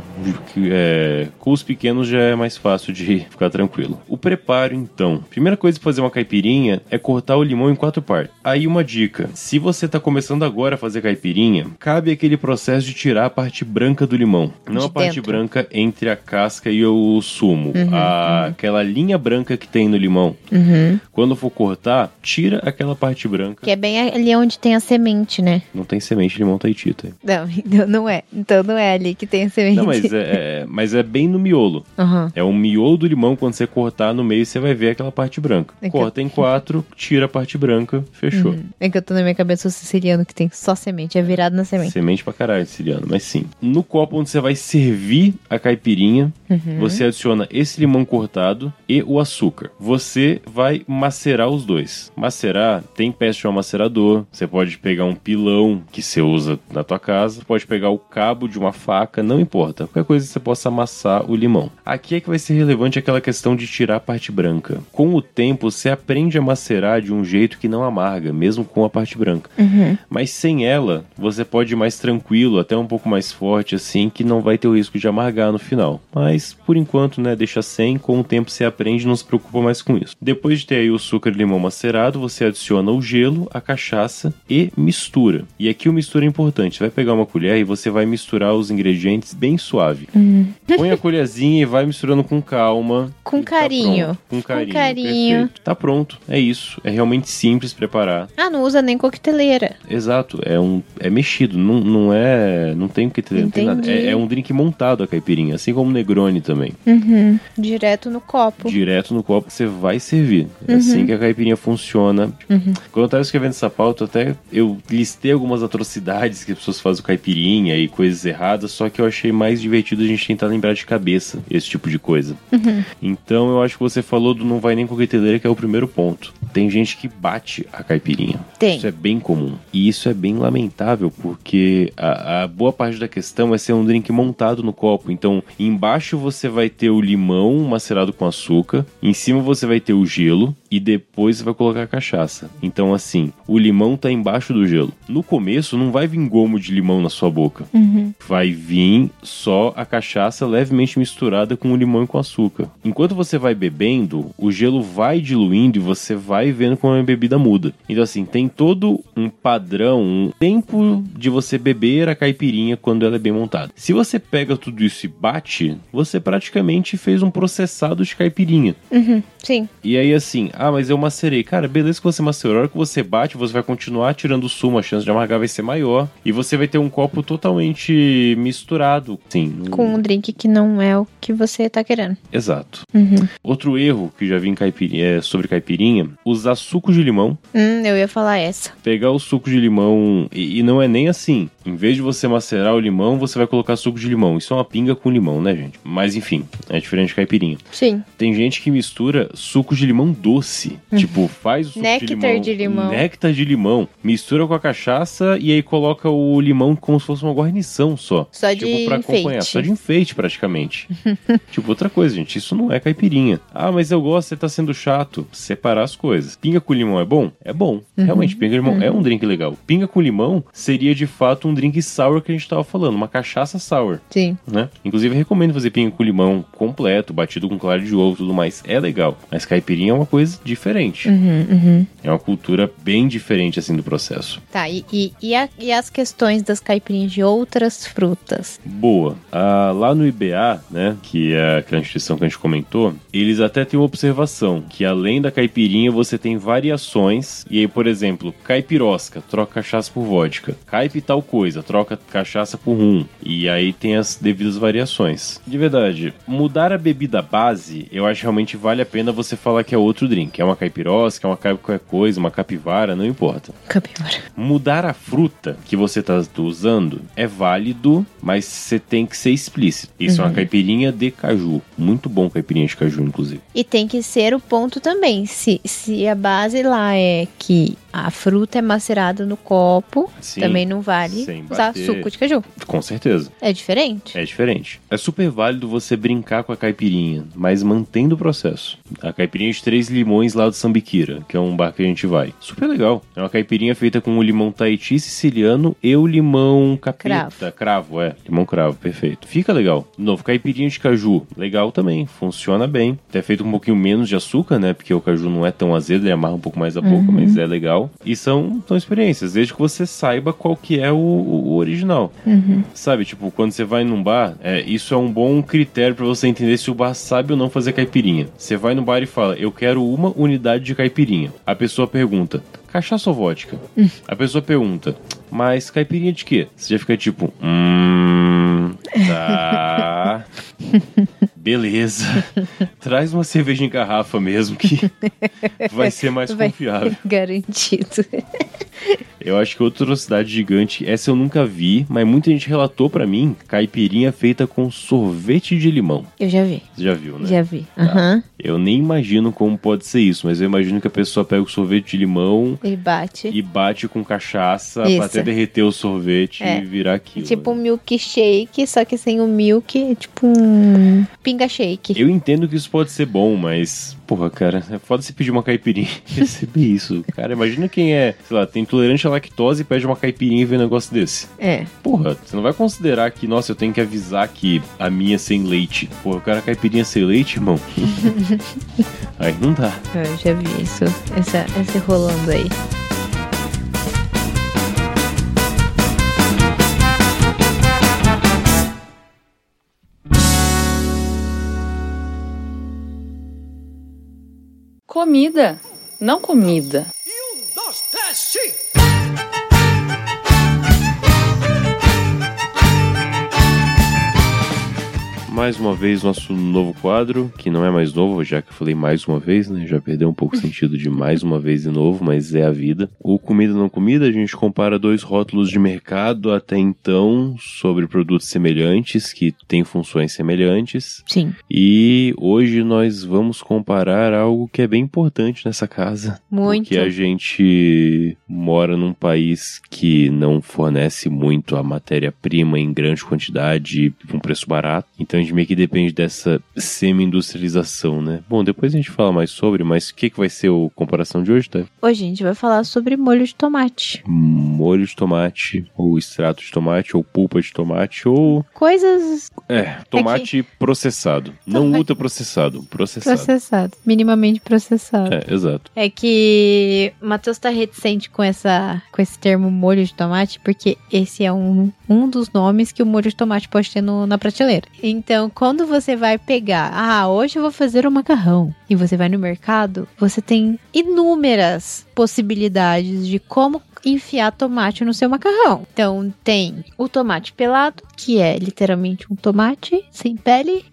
cubos pequenos já é mais fácil de ficar tranquilo. O preparo então, primeira coisa pra fazer uma caipirinha é cortar o limão em 4 partes. Aí uma dica, se você tá começando agora a fazer caipirinha, cabe aquele processo de tirar a parte branca do limão, não a parte branca entre a casca e o sumo, aquela linha branca que tem no limão. Quando for cortar, tira aquela parte branca. Que é bem ali onde tem a semente, né? Não tem semente de limão Tahiti, tá? Não, não é. Então não é ali que tem a semente. Não, mas é bem no miolo. É o miolo do limão, quando você cortar no meio, você vai ver aquela parte branca. Corta em 4, tira a parte branca, fechou. É que eu tô na minha cabeça o siciliano que tem só semente, é virado na semente. Semente pra caralho, siciliano, mas sim. No copo onde você vai servir a caipirinha, você adiciona esse limão cortado e o açúcar. Você vai macerar os dois. Macerar, tem peça de um macerador, você pode pegar um pilão que você usa na tua casa, pode pegar o cabo de uma faca, não importa. Qualquer coisa que você possa amassar o limão. Aqui é que vai ser relevante aquela questão de tirar a parte branca. Com o tempo, você aprende a macerar de um jeito que não amarga, mesmo com a parte branca. Mas sem ela, você pode ir mais tranquilo, até um pouco mais forte, assim, que não vai ter o risco de amargar no final. Mas, por enquanto, né, deixa sem, com o tempo você aprende e não se preocupa mais com isso. Depois de ter aí açúcar e limão macerado, você adiciona o gelo, a cachaça e mistura. E aqui o mistura é importante. Você vai pegar uma colher e você vai misturar os ingredientes bem suave. Põe a colherzinha e vai misturando com calma. Com carinho. Tá com carinho. Perfeito. Tá pronto. É isso. É realmente simples preparar. Não usa nem coqueteleira. Exato. É mexido. Não tem coqueteleira. Não tem nada. É um drink montado a caipirinha. Assim como o Negroni também. Direto no copo. Direto no copo que você vai servir. É assim que a caipirinha funciona. Quando eu tava escrevendo essa pauta, até eu listei algumas atrocidades que as pessoas fazem com caipirinha e coisas erradas, só que eu achei mais divertido a gente tentar lembrar de cabeça esse tipo de coisa. Então eu acho que você falou do não vai nem coqueteleira, que é o primeiro ponto. Tem gente que bate a caipirinha. Tem. Isso é bem comum. E isso é bem lamentável, porque a boa parte da questão é ser um drink montado no copo. Então, embaixo você vai ter o limão macerado com açúcar, em cima você vai ter o gelo e depois você vai colocar a cachaça. Então, assim, o limão tá embaixo do gelo. No começo, não vai vir gomo de limão na sua boca. Vai vir só a cachaça levemente misturada com o limão e com açúcar. Enquanto você vai bebendo, o gelo vai diluindo e você vai vendo como a bebida muda. Então, assim, tem todo um padrão, um tempo de você beber a caipirinha quando ela é bem montada. Se você pega tudo isso e bate, você praticamente fez um processado de caipirinha. Sim. E aí, assim, mas eu macerei. Cara, beleza que você macerou. A hora que você bate, você vai continuar tirando o sumo, a chance de amargar vai ser maior. E você vai ter um copo totalmente misturado. Sim. Com um drink que não é o que você tá querendo. Exato. Outro erro que já vi em caipirinha, sobre caipirinha, usar suco de limão. Eu ia falar essa. Pegar o suco de limão, e não é nem assim. Em vez de você macerar o limão, você vai colocar suco de limão. Isso é uma pinga com limão, né, gente? Mas enfim, é diferente de caipirinha. Sim. Tem gente que mistura suco de limão doce. Tipo, faz o suco de limão. Néctar de limão. Mistura com a cachaça e aí coloca o limão como se fosse uma guarnição só. Só tipo, de pra acompanhar. enfeite. Só de enfeite, praticamente. Tipo, outra coisa, gente. Isso não é caipirinha. Mas eu gosto, você tá sendo chato. Separar as coisas. Pinga com limão é bom? É bom. Realmente, pinga com limão é um drink legal. Pinga com limão seria, de fato, um drink sour que a gente tava falando. Uma cachaça sour. Sim. Né? Inclusive, eu recomendo fazer pinga com limão completo, batido com claro de ovo e tudo mais. É legal. Mas caipirinha é uma coisa diferente. É uma cultura bem diferente, assim, do processo. Tá, e as questões das caipirinhas de outras frutas? Boa. Lá no IBA, né, que é aquela instituição que a gente comentou, eles até têm uma observação, que além da caipirinha, você tem variações. E aí, por exemplo, caipirosca, troca cachaça por vodka. Caipi tal coisa, troca cachaça por rum. E aí tem as devidas variações. De verdade, mudar a bebida base, eu acho que realmente vale a pena você falar que é outro drink. É uma caipirosca, é uma qualquer coisa, uma capivara, não importa. Capivara. Mudar a fruta que você tá usando é válido, mas você tem que ser explícito. Isso é uma caipirinha de caju. Muito bom caipirinha de caju, inclusive. E tem que ser o ponto também. Se a base lá é que a fruta é macerada no copo, Sim, também não vale usar suco de caju. Com certeza. É diferente? É diferente. É super válido você brincar com a caipirinha, mas mantendo o processo. A caipirinha de 3 limões lá do Sambiquira, que é um bar que a gente vai. Super legal. É uma caipirinha feita com o limão Tahiti siciliano e o limão capeta. Cravo, limão cravo, perfeito. Fica legal. De novo, caipirinha de caju, legal também. Funciona bem. Até feito com um pouquinho menos de açúcar, né? Porque o caju não é tão azedo, ele amarra um pouco mais a boca, mas é legal. E são experiências, desde que você saiba qual que é o original. Sabe, tipo, quando você vai num bar, isso é um bom critério pra você entender se o bar sabe ou não fazer caipirinha. Você vai no bar e fala, eu quero uma unidade de caipirinha. A pessoa pergunta, cachaça ou vodka? A pessoa pergunta, mas caipirinha de quê? Você já fica tipo, tá... Beleza. Traz uma cerveja em garrafa mesmo, que vai ser mais confiável. Garantido. Eu acho que outra atrocidade gigante, essa eu nunca vi, mas muita gente relatou pra mim, caipirinha feita com sorvete de limão. Eu já vi. Você já viu, né? Já vi. Tá. Eu nem imagino como pode ser isso, mas eu imagino que a pessoa pega o sorvete de limão e bate com cachaça pra até derreter o sorvete e virar aquilo. Tipo um milkshake, só que sem o milk, é tipo um pinga shake. Eu entendo que isso pode ser bom, mas... Porra, cara, é foda se pedir uma caipirinha e receber isso. Cara, imagina quem é, sei lá, tem intolerante à lactose e pede uma caipirinha e vê um negócio desse. Porra, você não vai considerar que, nossa, eu tenho que avisar que a minha é sem leite. Porra, eu quero a caipirinha sem leite, irmão. Aí não dá. Eu já vi isso, esse rolando aí. Comida, não comida. 1, 2, 3, sim! Mais uma vez, nosso novo quadro, que não é mais novo, já que eu falei mais uma vez, né? Já perdeu um pouco o sentido de mais uma vez de novo, mas é a vida. O Comida Não Comida, a gente compara 2 rótulos de mercado até então sobre produtos semelhantes, que têm funções semelhantes. Sim. E hoje nós vamos comparar algo que é bem importante nessa casa. Muito. Porque a gente mora num país que não fornece muito a matéria-prima em grande quantidade e com preço barato. Então a gente meio que depende dessa semi-industrialização, né? Bom, depois a gente fala mais sobre, mas o que vai ser a comparação de hoje, tá? Hoje a gente vai falar sobre molho de tomate. Molho de tomate, ou extrato de tomate, ou polpa de tomate, ou... Coisas... tomate processado. Não ultraprocessado, processado. Processado. Minimamente processado. Exato. É que o Matheus tá reticente com esse termo molho de tomate, porque esse é um dos nomes que o molho de tomate pode ter na prateleira. Então, quando você vai pegar, hoje eu vou fazer um macarrão, e você vai no mercado, você tem inúmeras possibilidades de como enfiar tomate no seu macarrão. Então, tem o tomate pelado, que é literalmente um tomate sem pele.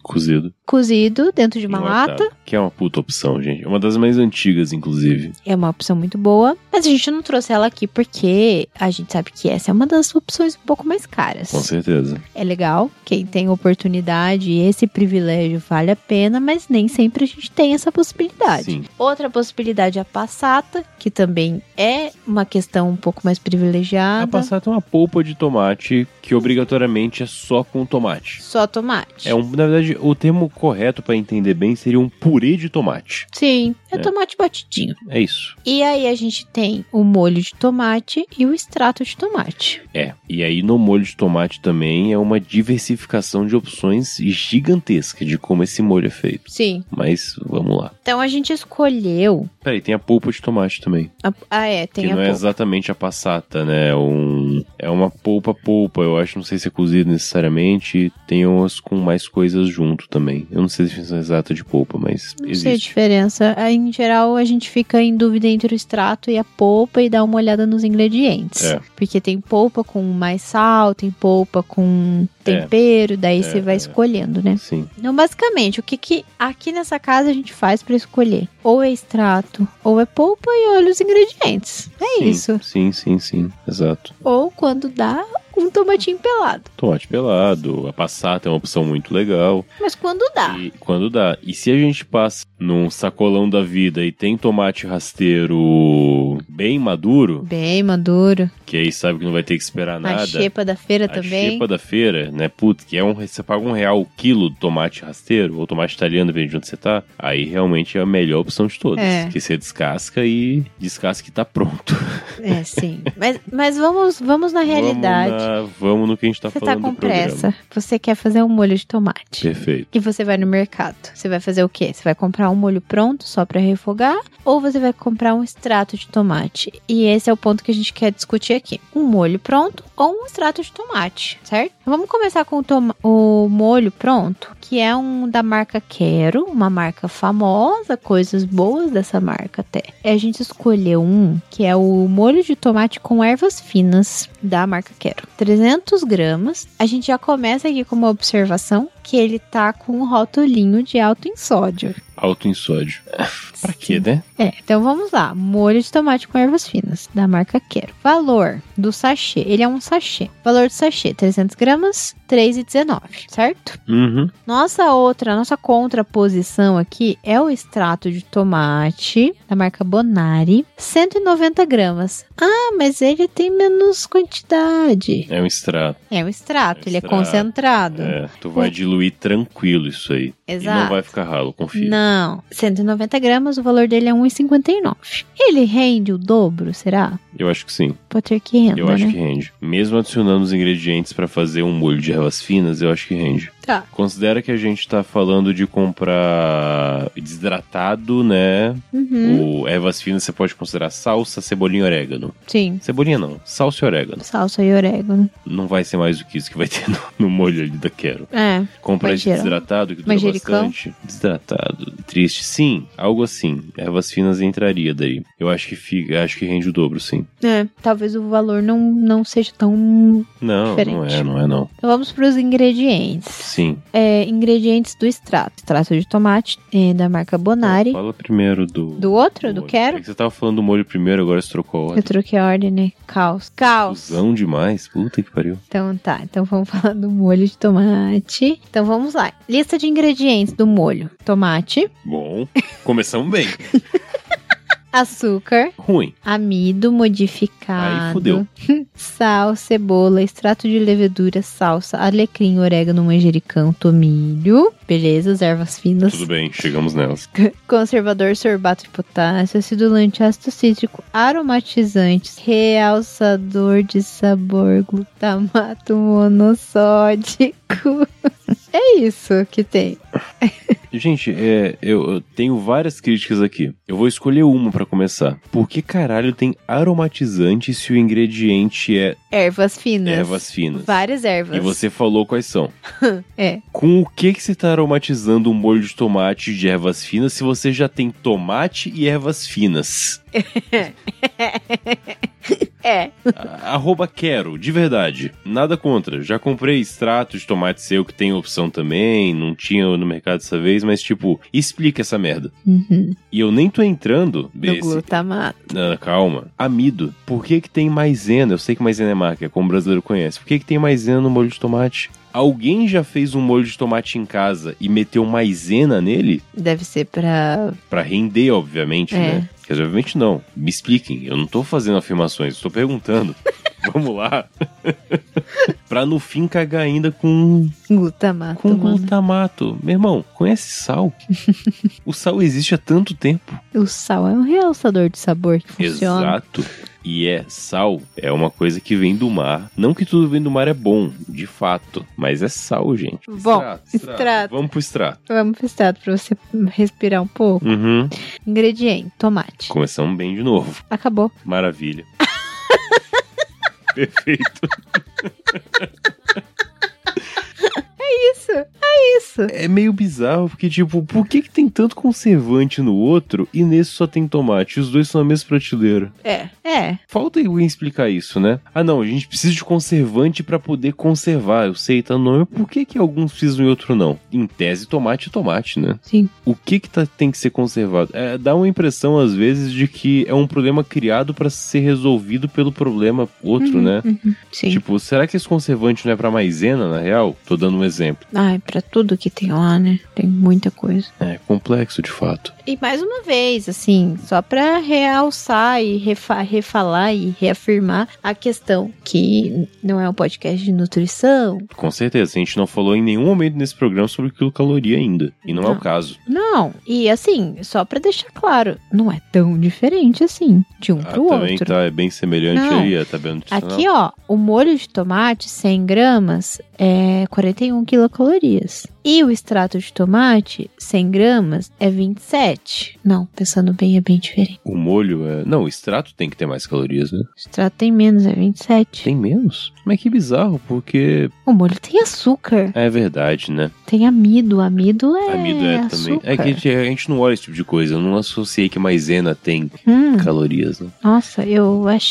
Cozido dentro de uma lata. Que é uma puta opção, gente. É uma das mais antigas, inclusive. É uma opção muito boa. Mas a gente não trouxe ela aqui porque a gente sabe que essa é uma das opções um pouco mais caras. Com certeza. É legal. Quem tem oportunidade e esse privilégio vale a pena, mas nem sempre a gente tem essa possibilidade. Sim. Outra possibilidade é a passata, que também é uma questão um pouco mais privilegiada. A passata é uma polpa de tomate que obrigatoriamente é só com tomate. Só tomate. Na verdade, o termo correto pra entender bem seria um purê de tomate. Sim, é tomate batidinho. É isso. E aí a gente tem o molho de tomate e o extrato de tomate. E aí no molho de tomate também é uma diversificação de opções gigantesca de como esse molho é feito. Sim. Mas vamos lá. Então a gente escolheu... Peraí, tem a polpa de tomate também. Tem a polpa. Que não é exatamente a passata, né? É uma polpa, eu acho, não sei se é cozido necessariamente. Tem umas com mais coisas junto também. Eu não sei a definição exata de polpa, mas não existe. Sei a diferença. Aí, em geral, a gente fica em dúvida entre o extrato e a polpa e dá uma olhada nos ingredientes. Porque tem polpa com mais sal, tem polpa com tempero, daí você vai escolhendo, né? Sim. Então, basicamente, o que aqui nessa casa a gente faz pra escolher? Ou é extrato, ou é polpa e olha os ingredientes. Isso. Sim. Exato. Ou quando dá, um tomatinho pelado. Tomate pelado, a passata é uma opção muito legal. Mas quando dá. E se a gente passa num sacolão da vida e tem tomate rasteiro bem maduro... Que aí sabe que não vai ter que esperar nada. A xepa da feira também. A xepa da feira, né? Putz, que você paga R$1 o quilo de tomate rasteiro, ou tomate italiano, depende de onde você tá. Aí realmente é a melhor opção de todas. Que você descasca e tá pronto. Sim. Mas vamos na realidade. Vamos no que a gente tá falando do programa. Você tá com pressa. Você quer fazer um molho de tomate. Perfeito. E você vai no mercado. Você vai fazer o quê? Você vai comprar um molho pronto só pra refogar? Ou você vai comprar um extrato de tomate? E esse é o ponto que a gente quer discutir aqui. Um molho pronto ou um extrato de tomate, certo? Vamos começar com o molho pronto, que é da marca Quero, uma marca famosa, coisas boas dessa marca até. A gente escolheu que é o molho de tomate com ervas finas da marca Quero. 300 gramas. A gente já começa aqui com uma observação que ele tá com um rótulinho de alto em sódio. Alto em sódio. Pra quê, né? Então vamos lá. Molho de tomate com ervas finas, da marca Quero. Valor do sachê. Ele é um sachê. Valor do sachê, 300 gramas, R$3,19, certo? Nossa contraposição aqui é o extrato de tomate da marca Bonari, 190 gramas. Ah, mas ele tem menos quantidade. É um extrato. É um extrato, ele é concentrado. Tu vai diluir tranquilo isso aí. Exato. E não vai ficar ralo, confia. Não, 190 gramas, o valor dele é R$1,59. Ele rende o dobro, será? Eu acho que sim. Pode ser que renda, Eu acho né? que rende. Mesmo adicionando os ingredientes pra fazer um molho de ervas finas, eu acho que rende. Tá. Considera que a gente tá falando de comprar desidratado, né? O ervas finas você pode considerar salsa, cebolinha e orégano. Sim. Cebolinha não, salsa e orégano. Salsa e orégano. Não vai ser mais do que isso que vai ter no molho ali da Quero. É. Comprar esse desidratado que dura bastante. Desidratado. Triste. Sim, algo assim. Ervas finas entraria daí. Eu acho que rende o dobro, sim. É, talvez o valor não seja tão diferente. Não é. Então vamos para os ingredientes. Sim. Ingredientes do extrato. Extrato de tomate da marca Bonari. Fala primeiro do outro? Do Quero? É que você tava falando do molho primeiro, agora você trocou a ordem. Eu troquei a ordem, né? Caos. Fusão demais. Puta que pariu. Então tá. Então vamos falar do molho de tomate. Então vamos lá. Lista de ingredientes do molho. Tomate. Bom, começamos bem. Açúcar. Ruim. Amido modificado. Aí fudeu. Sal, cebola, extrato de levedura, salsa, alecrim, orégano, manjericão, tomilho. Beleza, as ervas finas. Tudo bem, chegamos nelas. Conservador, sorbato de potássio, acidulante, ácido cítrico, aromatizantes, realçador de sabor, glutamato monossódico. É isso que tem. Gente, eu tenho várias críticas aqui. Eu vou escolher uma pra começar. Por que caralho tem aromatizante se o ingrediente é... Ervas finas. Ervas finas. Várias ervas. E você falou quais são. É. Com o que você tá aromatizando um molho de tomate de ervas finas se você já tem tomate e ervas finas? @quero, de verdade. Nada contra. Já comprei extrato de tomate seu que tem opção também. Não tinha no mercado dessa vez, mas tipo, explica essa merda. E eu nem tô entrando no glutamato. Não, calma. Amido. Por que tem maisena? Eu sei que maisena é marca, como o brasileiro conhece. Por que tem maisena no molho de tomate? Alguém já fez um molho de tomate em casa e meteu maisena nele? Deve ser pra render, obviamente, né? Quer dizer, obviamente não. Me expliquem. Eu não tô fazendo afirmações, estou perguntando. Vamos lá. Pra no fim cagar ainda com... glutamato. Glutamato. Meu irmão, conhece sal? O sal existe há tanto tempo. O sal é um realçador de sabor que funciona. Exato. E sal é uma coisa que vem do mar. Não que tudo vem do mar é bom, de fato. Mas é sal, gente. Bom, extrato. Vamos pro extrato. Vamos pro extrato pra você respirar um pouco. Ingrediente, tomate. Começamos bem de novo. Acabou. Maravilha. Perfeito. É isso. É meio bizarro, porque tipo, por que tem tanto conservante no outro e nesse só tem tomate? Os dois são na mesma prateleira. Falta alguém explicar isso, né? Ah não, a gente precisa de conservante pra poder conservar. Eu sei, tá no nome. Por que alguns precisam e outro não? Em tese, tomate é tomate, né? Sim. O que tem que ser conservado? Dá uma impressão, às vezes, de que é um problema criado pra ser resolvido pelo problema outro, né? Sim. Tipo, será que esse conservante não é pra maisena, na real? Tô dando um exemplo. É pra tudo que tem lá, né? Tem muita coisa. É complexo, de fato. E mais uma vez, assim, só pra realçar e refalar e reafirmar a questão que não é um podcast de nutrição. Com certeza, a gente não falou em nenhum momento nesse programa sobre quilocaloria ainda. E não é o caso. Não, e assim, só pra deixar claro, não é tão diferente assim, de um pro também outro. Tá, é bem semelhante aí a tabela nutricional. Aqui, ó, o molho de tomate, 100 gramas, é 41 quilocalorias. E o extrato de tomate, 100 gramas, é 27. Não, pensando bem, é bem diferente. O molho é... Não, o extrato tem que ter mais calorias, né? O extrato tem menos, é 27. Tem menos? Mas que bizarro, porque... O molho tem açúcar. É verdade, né? Tem amido. Amido é açúcar. Também. É que a gente não olha esse tipo de coisa. Eu não associei que maisena tem calorias, né? Nossa, eu acho...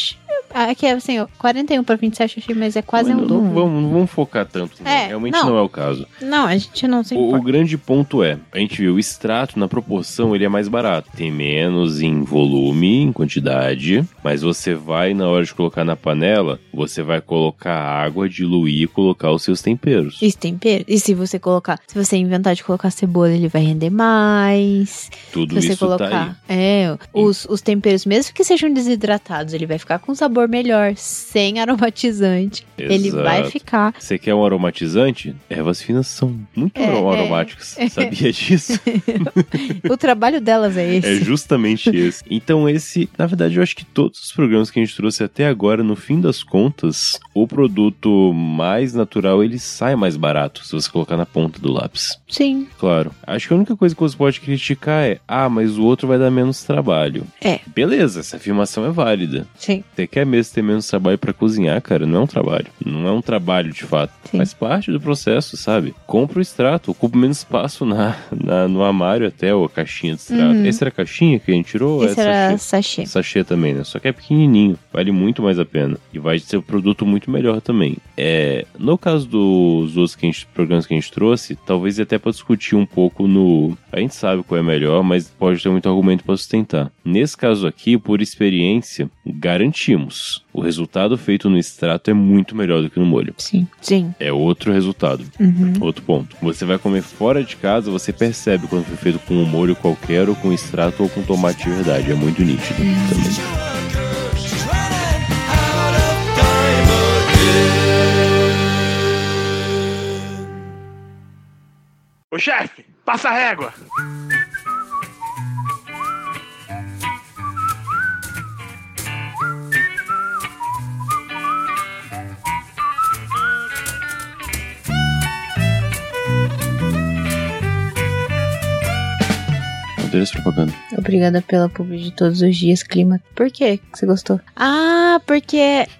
Aqui é assim, 41 para 27 eu achei, mas é quase um dobro. Não vamos focar tanto. Realmente não é o caso. Não, a gente não se importa. O grande ponto é, a gente viu o extrato na proporção, ele é mais barato. Tem menos em volume, em quantidade, mas você vai, na hora de colocar na panela, você vai colocar água, diluir e colocar os seus temperos. E se você inventar de colocar cebola, ele vai render mais. Tudo se você isso colocar, tá aí. Os temperos, mesmo que sejam desidratados, ele vai ficar com sabor melhor, sem aromatizante. Exato. Ele vai ficar... Você quer um aromatizante? Ervas finas são muito aromáticas. Sabia disso? O trabalho delas é esse. É justamente esse. Então na verdade, eu acho que todos os programas que a gente trouxe até agora, no fim das contas, o produto mais natural, ele sai mais barato se você colocar na ponta do lápis. Sim. Claro. Acho que a única coisa que você pode criticar é, mas o outro vai dar menos trabalho. Beleza, essa afirmação é válida. Sim. Você quer mesmo ter menos trabalho pra cozinhar, cara? Não é um trabalho. Não é um trabalho, de fato. Sim. Faz parte do processo, sabe? Compra o extrato, ocupa menos espaço no armário até, ou a caixinha de extrato. Essa era a caixinha que a gente tirou? Esse era sachê. Sachê também, né? Só que é pequenininho. Vale muito mais a pena. E vai ser um produto muito melhor também. No caso dos outros programas que a gente trouxe, talvez até para discutir um pouco a gente sabe qual é melhor, mas pode ter muito argumento para sustentar. Nesse caso aqui, por experiência, garantimos. O resultado feito no extrato é muito melhor do que no molho. Sim. É outro resultado. Outro ponto. Você vai comer fora de casa, você percebe quando foi feito com um molho qualquer, ou com extrato, ou com tomate de verdade. É muito nítido também. Ô chefe, passa a régua! Propaganda. Obrigada pela publi de todos os dias, clima. Por que você gostou? Porque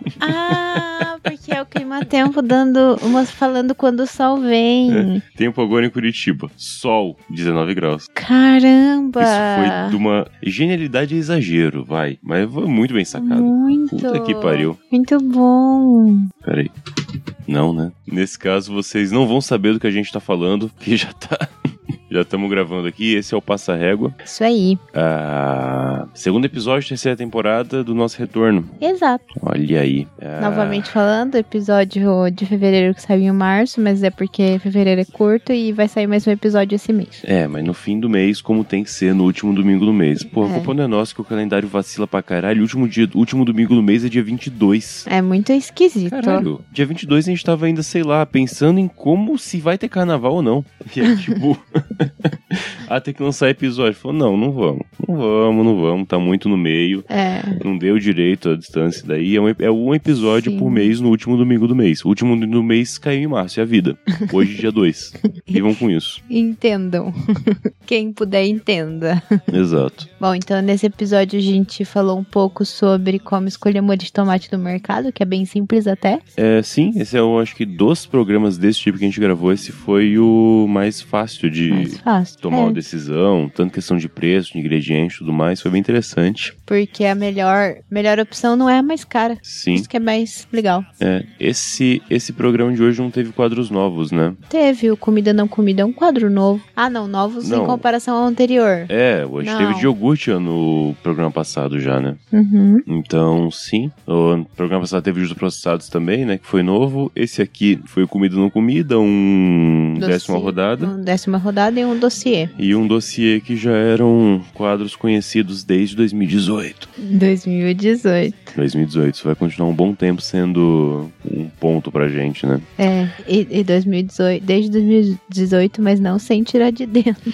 é o clima-tempo falando quando o sol vem. Tempo agora em Curitiba. Sol, 19 graus. Caramba! Isso foi de uma genialidade e exagero, vai. Mas foi muito bem sacado. Muito. Puta que pariu. Muito bom. Peraí. Não, né? Nesse caso, vocês não vão saber do que a gente tá falando, que já estamos gravando aqui. Esse é o Passa Régua. Isso aí. Segundo episódio, terceira temporada do nosso retorno. Exato. Olha aí. Novamente falando, episódio de fevereiro que saiu em março, mas é porque fevereiro é curto e vai sair mais um episódio esse mês. Mas no fim do mês, como tem que ser no último domingo do mês. Pô, a culpa não é nossa que o calendário vacila pra caralho. O último domingo do mês é dia 22. É muito esquisito. Caralho, dia 22 a gente tava ainda, sei lá, pensando em como se vai ter carnaval ou não. E é tipo... tem que lançar episódio. Falou, não vamos, tá muito no meio. Não deu direito a distância daí. É um episódio por mês no último domingo do mês. O último domingo do mês caiu em março, é a vida. Hoje, dia 2. Vivam com isso. Entendam. Quem puder, entenda. Exato. Bom, então nesse episódio a gente falou um pouco sobre como escolher molho de tomate no mercado, que é bem simples até. Sim, esse é acho que dos programas desse tipo que a gente gravou, esse foi o mais fácil de tomar uma decisão, tanto questão de preço, de ingredientes e tudo mais, foi bem interessante. Porque a melhor opção não é a mais cara. Sim. Isso que é mais legal. Esse programa de hoje não teve quadros novos, né? Teve, o Comida Não Comida é um quadro novo. Novos em comparação ao anterior. Hoje teve de iogurte no programa passado já, né? Então, sim. O programa passado teve os processados também, né? Que foi novo. Esse aqui foi o Comida Não Comida, décima rodada. Décima rodada e um dossiê. E um dossiê que já eram quadros conhecidos desde 2018. 2018. Isso vai continuar um bom tempo sendo um ponto pra gente, né? E 2018, desde 2018, mas não sem tirar de dentro.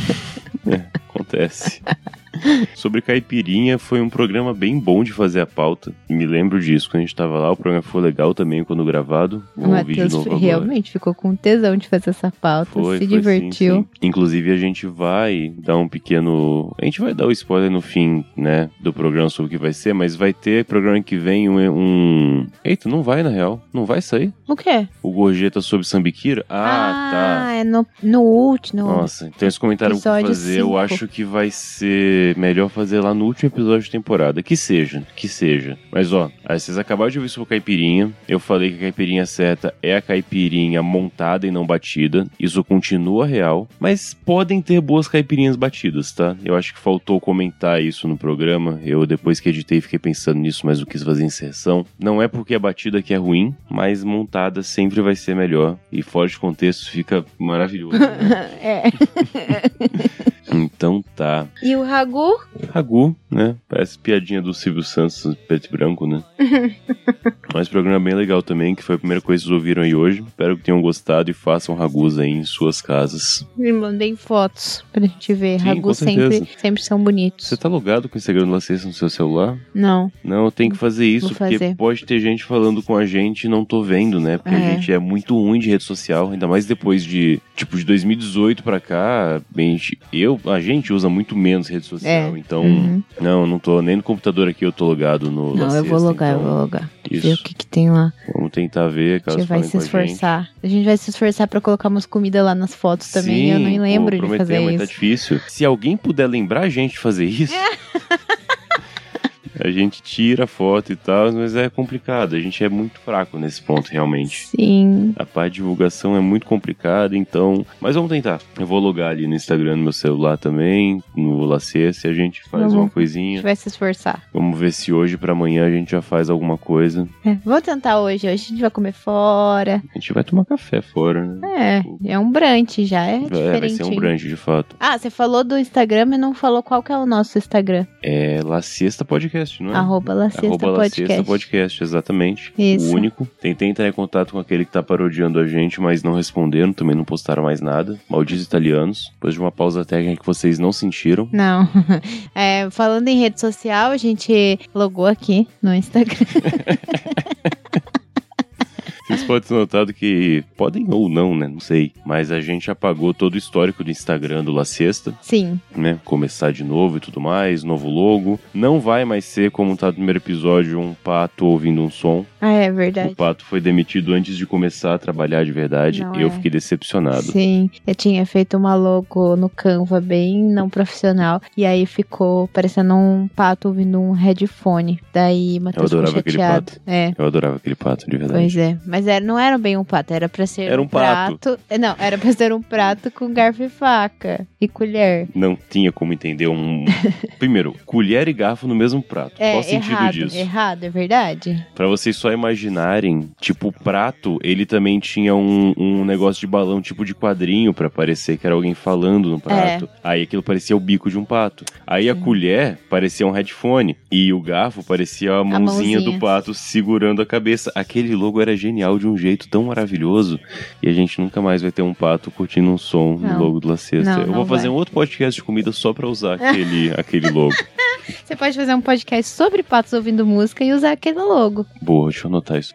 Acontece. Sobre caipirinha, foi um programa bem bom de fazer a pauta. Me lembro disso, quando a gente tava lá, o programa foi legal também quando gravado. O Matheus realmente ficou com tesão de fazer essa pauta, se divertiu. Sim. Inclusive a gente vai dar a gente vai dar o spoiler no fim, né, do programa sobre o que vai ser, mas vai ter programa que vem Eita, não vai na real, não vai sair. O quê? O Gorjeta sobre Sambiquira? Tá. É no último. Nossa, então esse comentário que eu vou fazer, 5. Eu acho que vai ser ser melhor fazer lá no último episódio de temporada. Que seja. Mas ó, aí vocês acabaram de ouvir sobre caipirinha. Eu falei que a caipirinha certa é a caipirinha montada e não batida. Isso continua real. Mas podem ter boas caipirinhas batidas, tá? Eu acho que faltou comentar isso no programa. Eu, depois que editei, fiquei pensando nisso, mas não quis fazer inserção. Não é porque a batida que é ruim, mas montada sempre vai ser melhor. E fora de contexto fica maravilhoso. É. Então tá. E o ragu? Ragu, né? Parece piadinha do Silvio Santos, preto e branco, né? Mas programa bem legal também, que foi a primeira coisa que vocês ouviram aí hoje. Espero que tenham gostado e façam ragus aí em suas casas. Me mandem fotos pra gente ver. Sim, Ragus sempre são bonitos. Você tá logado com o Instagram do La Siesta no seu celular? Não. Não, tem que fazer isso, porque pode ter gente falando com a gente e não tô vendo, né? Porque a gente é muito ruim de rede social, ainda mais depois de 2018 pra cá, a gente usa muito menos rede social, então não tô nem no computador aqui, eu tô logado no La Siesta. Eu vou logar. Isso. Ver o que tem lá. Vamos tentar ver, caso a gente vai se esforçar. A gente vai se esforçar pra colocar umas comidas lá nas fotos também. Sim, eu não lembro de fazer isso. Tá difícil. Se alguém puder lembrar a gente de fazer isso... A gente tira a foto e tal, mas é complicado. A gente é muito fraco nesse ponto, realmente. Sim. A parte de divulgação é muito complicada, então... Mas vamos tentar. Eu vou logar ali no Instagram, no meu celular também, no La Siesta, e a gente faz uma coisinha. A gente vai se esforçar. Vamos ver se hoje pra amanhã a gente já faz alguma coisa. Vou tentar hoje. Hoje a gente vai comer fora. A gente vai tomar café fora, né? É um brunch já, é diferente. Vai ser um brunch, de fato. Ah, você falou do Instagram, mas não falou qual que é o nosso Instagram. É La Siesta Podcast, não é? @La Siesta Podcast, exatamente. Isso. O único. Tentei entrar em contato com aquele que tá parodiando a gente, mas não responderam, também não postaram mais nada. Malditos italianos. Depois de uma pausa técnica que vocês não sentiram. Não. Falando em rede social, a gente logou aqui no Instagram. Vocês podem ter notado que, podem ou não, né? Não sei. Mas a gente apagou todo o histórico do Instagram do La Siesta. Sim. Né? Começar de novo e tudo mais, novo logo. Não vai mais ser, como tá no primeiro episódio, um pato ouvindo um som. Ah, é verdade. O pato foi demitido antes de começar a trabalhar de verdade. Eu fiquei decepcionado. Sim. Eu tinha feito uma logo no Canva bem não profissional. E aí ficou parecendo um pato ouvindo um headphone. Daí Matheus ficou chateado. Eu adorava aquele pato, de verdade. Pois é. Mas não era bem um pato, era pra ser um prato. Não, era pra ser um prato com garfo e faca e colher. Não tinha como entender Primeiro, colher e garfo no mesmo prato. Qual o sentido disso? Errado, é verdade. Pra vocês só imaginarem, tipo, o prato, ele também tinha um negócio de balão, tipo de quadrinho, pra parecer que era alguém falando no prato. Aí aquilo parecia o bico de um pato. Aí a colher parecia um headphone. E o garfo parecia a mãozinha do pato segurando a cabeça. Aquele logo era genial de um jeito tão maravilhoso, e a gente nunca mais vai ter um pato curtindo um som no logo do La Siesta. Eu vou fazer um outro podcast de comida só pra usar aquele logo. Você pode fazer um podcast sobre patos ouvindo música e usar aquele logo. Boa, deixa eu anotar isso.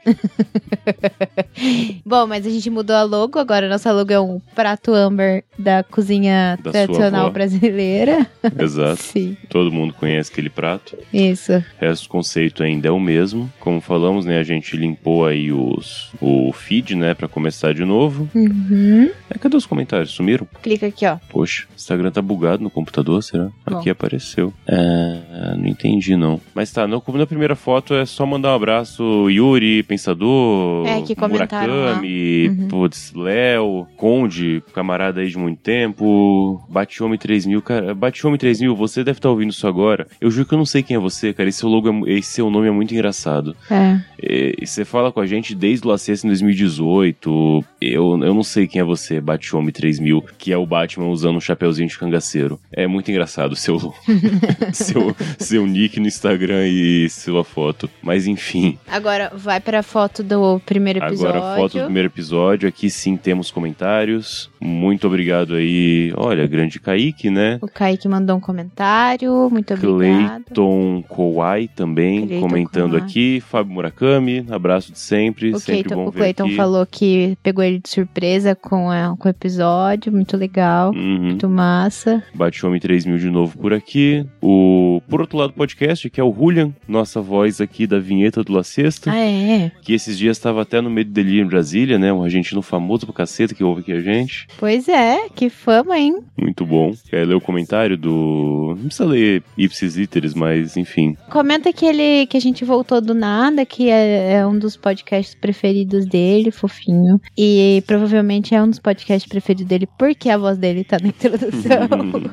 Bom, mas a gente mudou a logo, agora a nossa logo é um prato âmbar da cozinha tradicional brasileira. Exato. Sim. Todo mundo conhece aquele prato. Isso. O resto do conceito ainda é o mesmo. Como falamos, né, a gente limpou aí o feed, né, pra começar de novo. Cadê os comentários? Sumiram? Clica aqui, ó. Poxa, o Instagram tá bugado no computador, será? Aqui apareceu. Não entendi, não. Mas tá, na primeira foto é só mandar um abraço, Yuri, Pensador, que comentaram Murakami, putz, Léo, Conde, camarada aí de muito tempo, Batiome 3000, cara, Batiome 3000, você deve estar ouvindo isso agora. Eu juro que eu não sei quem é você, cara, esse seu nome é muito engraçado. E você fala com a gente desde o La Siesta em 2018, eu não sei quem é você, Batiome 3000, que é o Batman usando um chapeuzinho de cangaceiro. É muito engraçado o seu nick no Instagram e sua foto. Mas enfim. Agora vai pra foto do primeiro episódio. Agora a foto do primeiro episódio. Aqui sim temos comentários. Muito obrigado aí. Olha, grande Kaique, né? O Kaique mandou um comentário. Muito obrigado. Cleiton Kowai também comentando aqui. Fábio Murakami, abraço de sempre. Sempre bom ver aqui. O Cleiton falou que pegou ele de surpresa com o episódio. Muito legal. Muito massa. Batiome 3000 de novo por aqui. O do Por Outro Lado Podcast, que é o Julian, nossa voz aqui da vinheta do La Siesta. Ah, é? Que esses dias estava até no meio do delírio em Brasília, né? Um argentino famoso pro caceta que ouve aqui a gente. Pois é, que fama, hein? Muito bom. Quer ler o comentário do... Não precisa ler ipsis literis, mas enfim. Comenta que a gente voltou do nada, que é um dos podcasts preferidos dele, fofinho. E provavelmente é um dos podcasts preferidos dele porque a voz dele tá na introdução.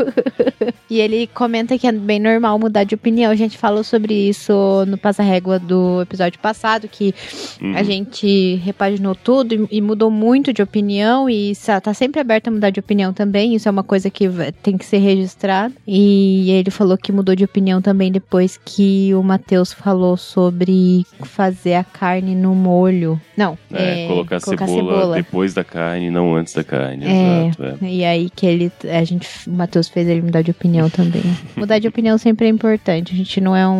E ele comenta que é bem normal mudar de opinião. A gente falou sobre isso no Passa Régua do episódio passado, que a gente repaginou tudo e mudou muito de opinião, e tá sempre aberto a mudar de opinião também. Isso é uma coisa que tem que ser registrada. E ele falou que mudou de opinião também depois que o Matheus falou sobre fazer a carne no molho. Não, colocar cebola depois da carne, não antes da carne. Exato. E aí que o Matheus fez ele mudar de opinião também. Mudar de opinião sempre é importante. A gente não é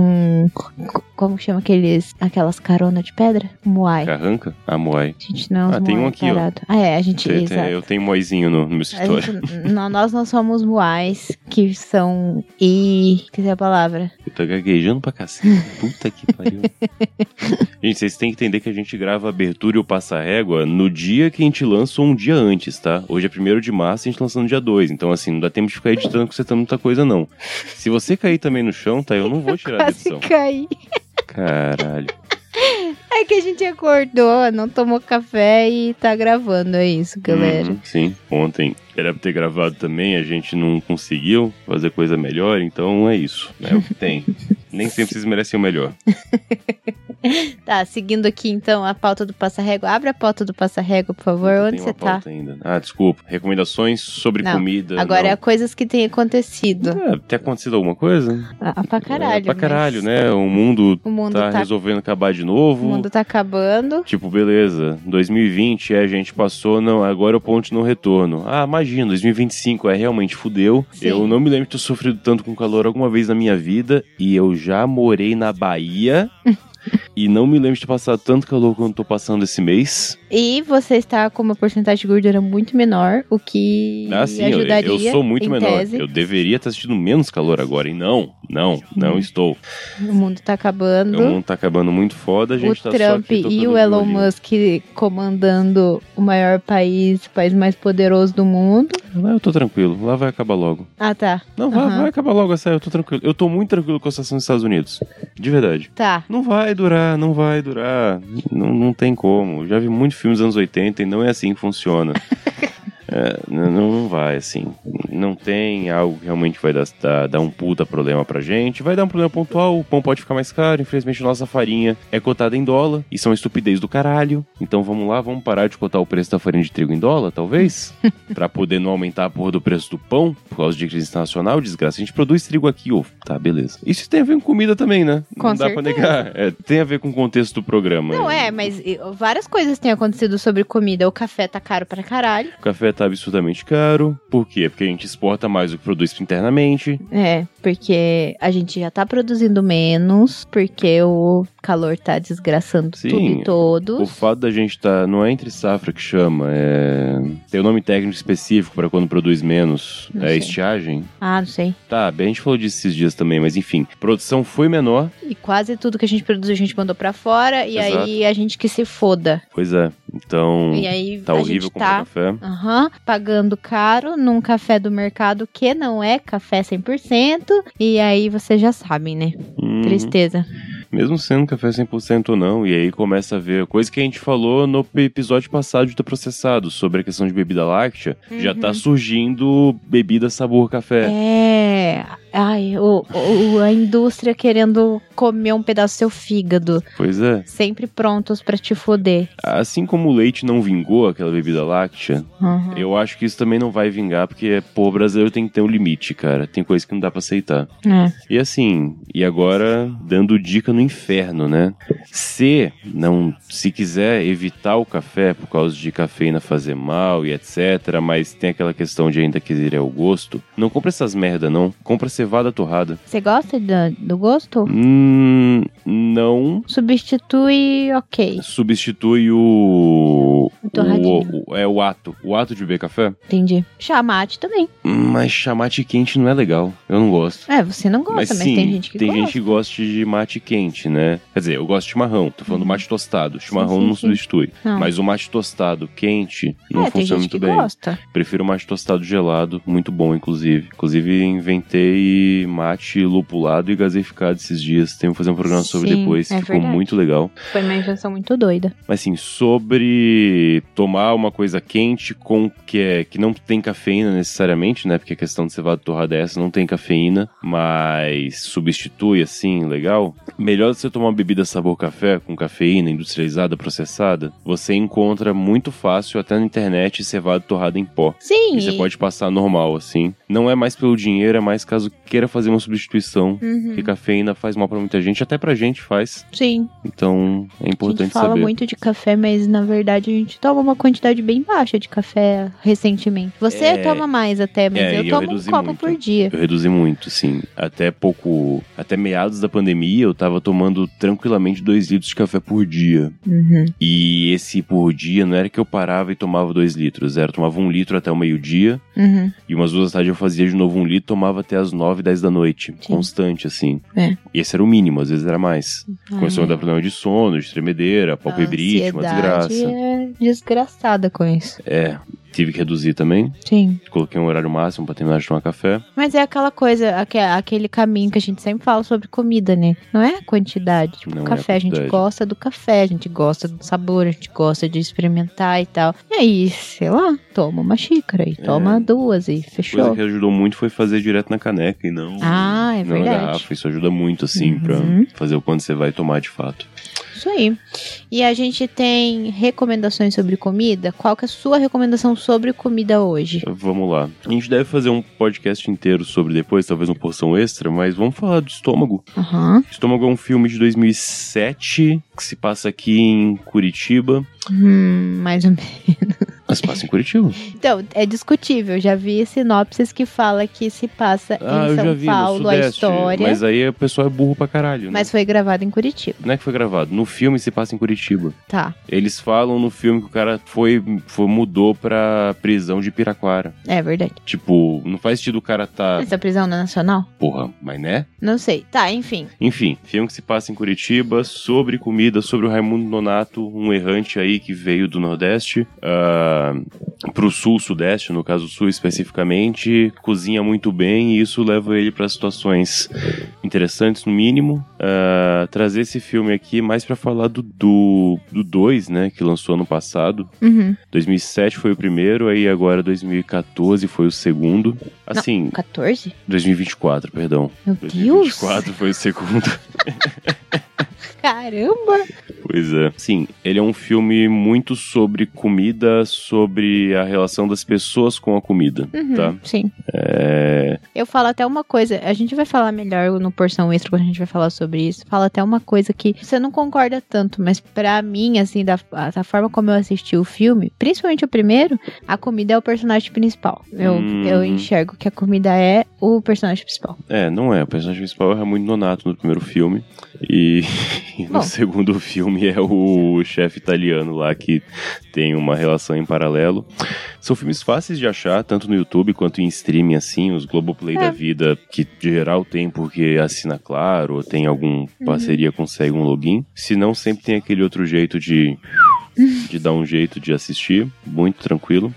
como chama aquelas caronas de pedra? Muay. Carranca? Ah, Muay. A gente não é tem um aqui, parado. A gente... Eu tenho um Muayzinho no meu escritório. Nós não somos Muais, que são... que é a palavra? Eu tô gaguejando pra cacete. Puta que pariu. Gente, vocês têm que entender que a gente grava a abertura e o Passa-Régua no dia que a gente lança ou um dia antes, tá? Hoje é 1º de março e a gente lança no dia 2. Então, assim, não dá tempo de ficar editando, consertando muita coisa, não. Se você cair também no chão, tá? Eu não vou tirar a edição. Quase caí. Caralho. É que a gente acordou, não tomou café e tá gravando, é isso, galera. Sim, ontem era pra ter gravado também, a gente não conseguiu fazer coisa melhor, então é isso, né? O que tem. Nem sempre vocês merecem o melhor. Tá, seguindo aqui então a pauta do Passa-Régua. Abre a pauta do Passa-Régua, por favor. Onde você tá? Ainda. Ah, desculpa. Recomendações sobre comida. Agora é coisas que têm acontecido. Tem acontecido alguma coisa? Pra caralho. Pra caralho, né? O mundo tá resolvendo acabar de novo. O mundo tá acabando. Tipo, beleza. 2020 a gente passou, não, agora é o ponto de não retorno. Ah, imagina, 2025 realmente fudeu. Sim. Eu não me lembro de ter sofrido tanto com calor alguma vez na minha vida. E eu já morei na Bahia. E não me lembro de ter passado tanto calor quanto tô passando esse mês. E você está com uma porcentagem de gordura muito menor, o que ajudaria. Eu sou muito menor. Tese. Eu deveria estar sentindo menos calor agora. E não estou. O mundo tá acabando. O mundo tá acabando muito foda. A gente o Trump e o Elon Musk comandando o maior país, o país mais poderoso do mundo. Lá eu tô tranquilo. Lá vai acabar logo. Ah, tá. Não, vai acabar logo, é sério. Eu tô tranquilo. Eu tô muito tranquilo com a situação dos Estados Unidos. De verdade. Tá. Não vai durar. Não tem como. Eu já vi muitos filmes dos anos 80 e não é assim que funciona. Não vai, assim. Não tem algo que realmente vai dar um puta problema pra gente. Vai dar um problema pontual, o pão pode ficar mais caro. Infelizmente, nossa farinha é cotada em dólar. E são estupidez do caralho. Então vamos lá, vamos parar de cotar o preço da farinha de trigo em dólar, talvez? Pra poder não aumentar a porra do preço do pão, por causa de crise internacional, desgraça. A gente produz trigo aqui, tá, beleza. Isso tem a ver com comida também, né? Com não dá pra negar. Tem a ver com o contexto do programa. Não, mas várias coisas têm acontecido sobre comida. O café tá caro pra caralho. O café tá absurdamente caro. Por quê? Porque a gente exporta mais do que produz internamente. Porque a gente já tá produzindo menos, porque o calor tá desgraçando tudo e todos. O fato da gente não é entre safra que chama, tem um nome técnico específico pra quando produz menos, estiagem. Ah, não sei. Tá, bem, a gente falou disso esses dias também, mas enfim, produção foi menor. E quase tudo que a gente produziu a gente mandou pra fora, e aí a gente que se foda. Pois é, então e aí tá horrível comprar café. Pagando caro num café do mercado que não é café 100%, e aí vocês já sabem, né? Tristeza. Mesmo sendo café 100% ou não, e aí começa a ver coisa que a gente falou no episódio passado de ultraprocessado, sobre a questão de bebida láctea, já tá surgindo bebida sabor café. A indústria querendo comer um pedaço do seu fígado. Pois é. Sempre prontos pra te foder. Assim como o leite não vingou aquela bebida láctea, eu acho que isso também não vai vingar, porque, o brasileiro tem que ter um limite, cara. Tem coisa que não dá pra aceitar. E assim, agora, dando dica no inferno, né? Se quiser evitar o café por causa de cafeína fazer mal e etc, mas tem aquela questão de ainda querer o gosto, não compra essas merda, não. Compra cevada torrada. Você gosta do gosto? Não. Substitui, ok. Substitui o o ato de beber café. Entendi. Chamate também. Mas chamate quente não é legal. Eu não gosto. Você não gosta, mas sim, tem gente que gosta. Tem gente que gosta de mate quente, né? Quer dizer, eu gosto de chimarrão. Tô falando do mate tostado. Chimarrão não substitui. Não. Mas o mate tostado quente não funciona muito bem. Gosta. Prefiro o mate tostado gelado. Muito bom, inclusive. Inclusive, inventei mate lupulado e gaseificado esses dias. Tenho que fazer um programa sobre depois. Ficou verdade. Muito legal. Foi uma invenção muito doida. Mas assim, sobre tomar uma coisa quente com que não tem cafeína necessariamente, né? Porque a questão de cevada torrada é essa, não tem cafeína, mas substitui, assim, legal. Melhor você tomar uma bebida sabor café, com cafeína, industrializada, processada, você encontra muito fácil, até na internet, cevada torrada em pó. Sim. E você pode passar normal, assim. Não é mais pelo dinheiro, é mais caso queira fazer uma substituição, que cafeína faz mal pra muita gente, até pra gente faz. Sim. Então, é importante saber. A gente fala muito de café, mas na verdade a gente toma uma quantidade bem baixa de café recentemente. Você toma mais até, mas eu tomo um copo por dia. Eu reduzi muito, sim. Até meados da pandemia, eu tava tomando tranquilamente 2 litros de café por dia. E esse por dia não era que eu parava e tomava 2 litros, eu tomava 1 litro até o meio-dia, e umas 2 da tarde eu fazia de novo 1 litro, tomava até as 9, 10 da noite. Sim. Constante, assim. E esse era o mínimo, às vezes era mais. Começou a dar problema de sono, de tremedeira, palpebrite, uma desgraça. É desgraçada com isso. Tive que reduzir também. Sim. Coloquei um horário máximo pra terminar de tomar café. Mas é aquela coisa, aquele caminho que a gente sempre fala sobre comida, né? Não é a quantidade. Tipo, café, a gente gosta do café, a gente gosta do sabor, a gente gosta de experimentar e tal. E aí, sei lá, toma uma xícara e toma 2 e fechou. Coisa que ajudou muito foi fazer direto na caneca e não é verdade. Na garrafa. Isso ajuda muito, assim, pra fazer o quanto você vai tomar de fato. Isso aí. E a gente tem recomendações sobre comida. Qual que é a sua recomendação sobre comida hoje? Vamos lá. A gente deve fazer um podcast inteiro sobre depois, talvez uma porção extra, mas vamos falar do Estômago. Estômago é um filme de 2007 que se passa aqui em Curitiba. Mais ou menos. Mas passa em Curitiba. Então, é discutível. Já vi sinopses que fala que se passa em São Paulo, a história. Mas aí o pessoal é burro pra caralho, né? Mas foi gravado em Curitiba. Não é que foi gravado. No filme se passa em Curitiba. Tá. Eles falam no filme que o cara mudou pra prisão de Piraquara. É verdade. Tipo, não faz sentido o cara tá... Essa prisão não é nacional? Porra, mas né? Não sei. Tá, enfim. Enfim, filme que se passa em Curitiba, sobre comida, sobre o Raimundo Nonato, um errante aí que veio do Nordeste pro Sul-Sudeste, no caso Sul especificamente, cozinha muito bem e isso leva ele para situações interessantes, no mínimo. Trazer esse filme aqui mais para falar do 2, né, que lançou ano passado. 2007 foi o primeiro, aí agora 2014 foi o segundo. Assim, não, 14? 2024, perdão. Meu 2024 Deus. foi o segundo. Caramba! Pois é. Sim, ele é um filme muito sobre comida, sobre a relação das pessoas com a comida, tá? Sim. Eu falo até uma coisa, a gente vai falar melhor no porção extra quando a gente vai falar sobre isso. Fala até uma coisa que você não concorda tanto, mas pra mim, assim, da forma como eu assisti o filme, principalmente o primeiro, a comida é o personagem principal. Eu enxergo que a comida é o personagem principal. Não é. O personagem principal é o Raimundo Nonato no primeiro filme. E no segundo filme é o chefe italiano lá que tem uma relação em paralelo. São filmes fáceis de achar, tanto no YouTube quanto em streaming, assim, os Globoplay da vida, que de geral tem porque assina Claro, ou tem alguma parceria, consegue um login. Se não, sempre tem aquele outro jeito de dar um jeito de assistir, muito tranquilo.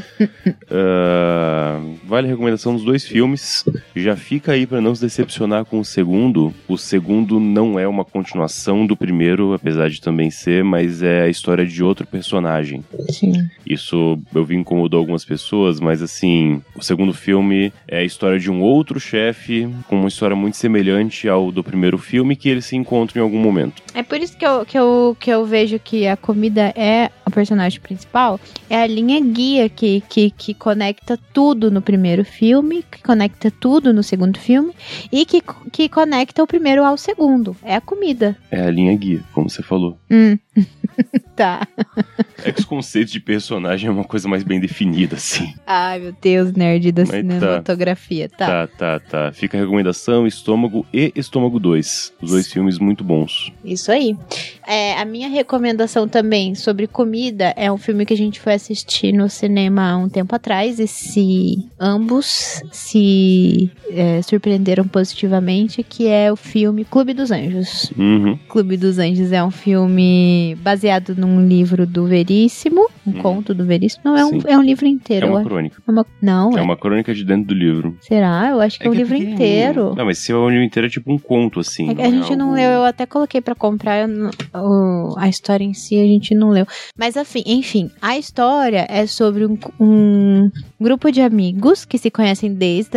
Vale a recomendação dos 2 filmes. Já fica aí pra não se decepcionar com o segundo. O segundo não é uma continuação do primeiro, apesar de também ser, mas é a história de outro personagem. Sim. Isso eu vi incomodou algumas pessoas, mas assim, o segundo filme é a história de um outro chefe com uma história muito semelhante ao do primeiro filme, que eles se encontram em algum momento. É por isso que eu vejo que a comida é o personagem principal, é a linha guia que conecta tudo no primeiro filme, que conecta tudo no segundo filme e que conecta o primeiro ao segundo. É a comida. É a linha guia, como você falou. Tá. É que os conceitos de personagem personagem é uma coisa mais bem definida, assim. Ai, meu Deus, nerd da cinematografia. Tá. Fica a recomendação, Estômago e Estômago 2. Os 2 filmes muito bons. Isso aí. A minha recomendação também sobre comida é um filme que a gente foi assistir no cinema há um tempo atrás, e ambos se surpreenderam positivamente, que é o filme Clube dos Anjos. Clube dos Anjos é um filme baseado num livro do Veríssimo, conto do Veríssimo. Não, é um livro inteiro. É uma crônica. É uma crônica de dentro do livro. Será? Eu acho que é um livro inteiro. Não, mas se é um livro inteiro é tipo um conto, assim. A gente não leu, eu até coloquei pra comprar a história em si, a gente não leu. Mas enfim, a história é sobre um grupo de amigos que se conhecem desde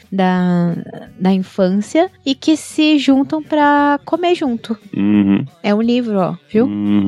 da infância e que se juntam pra comer junto. É um livro, ó, viu?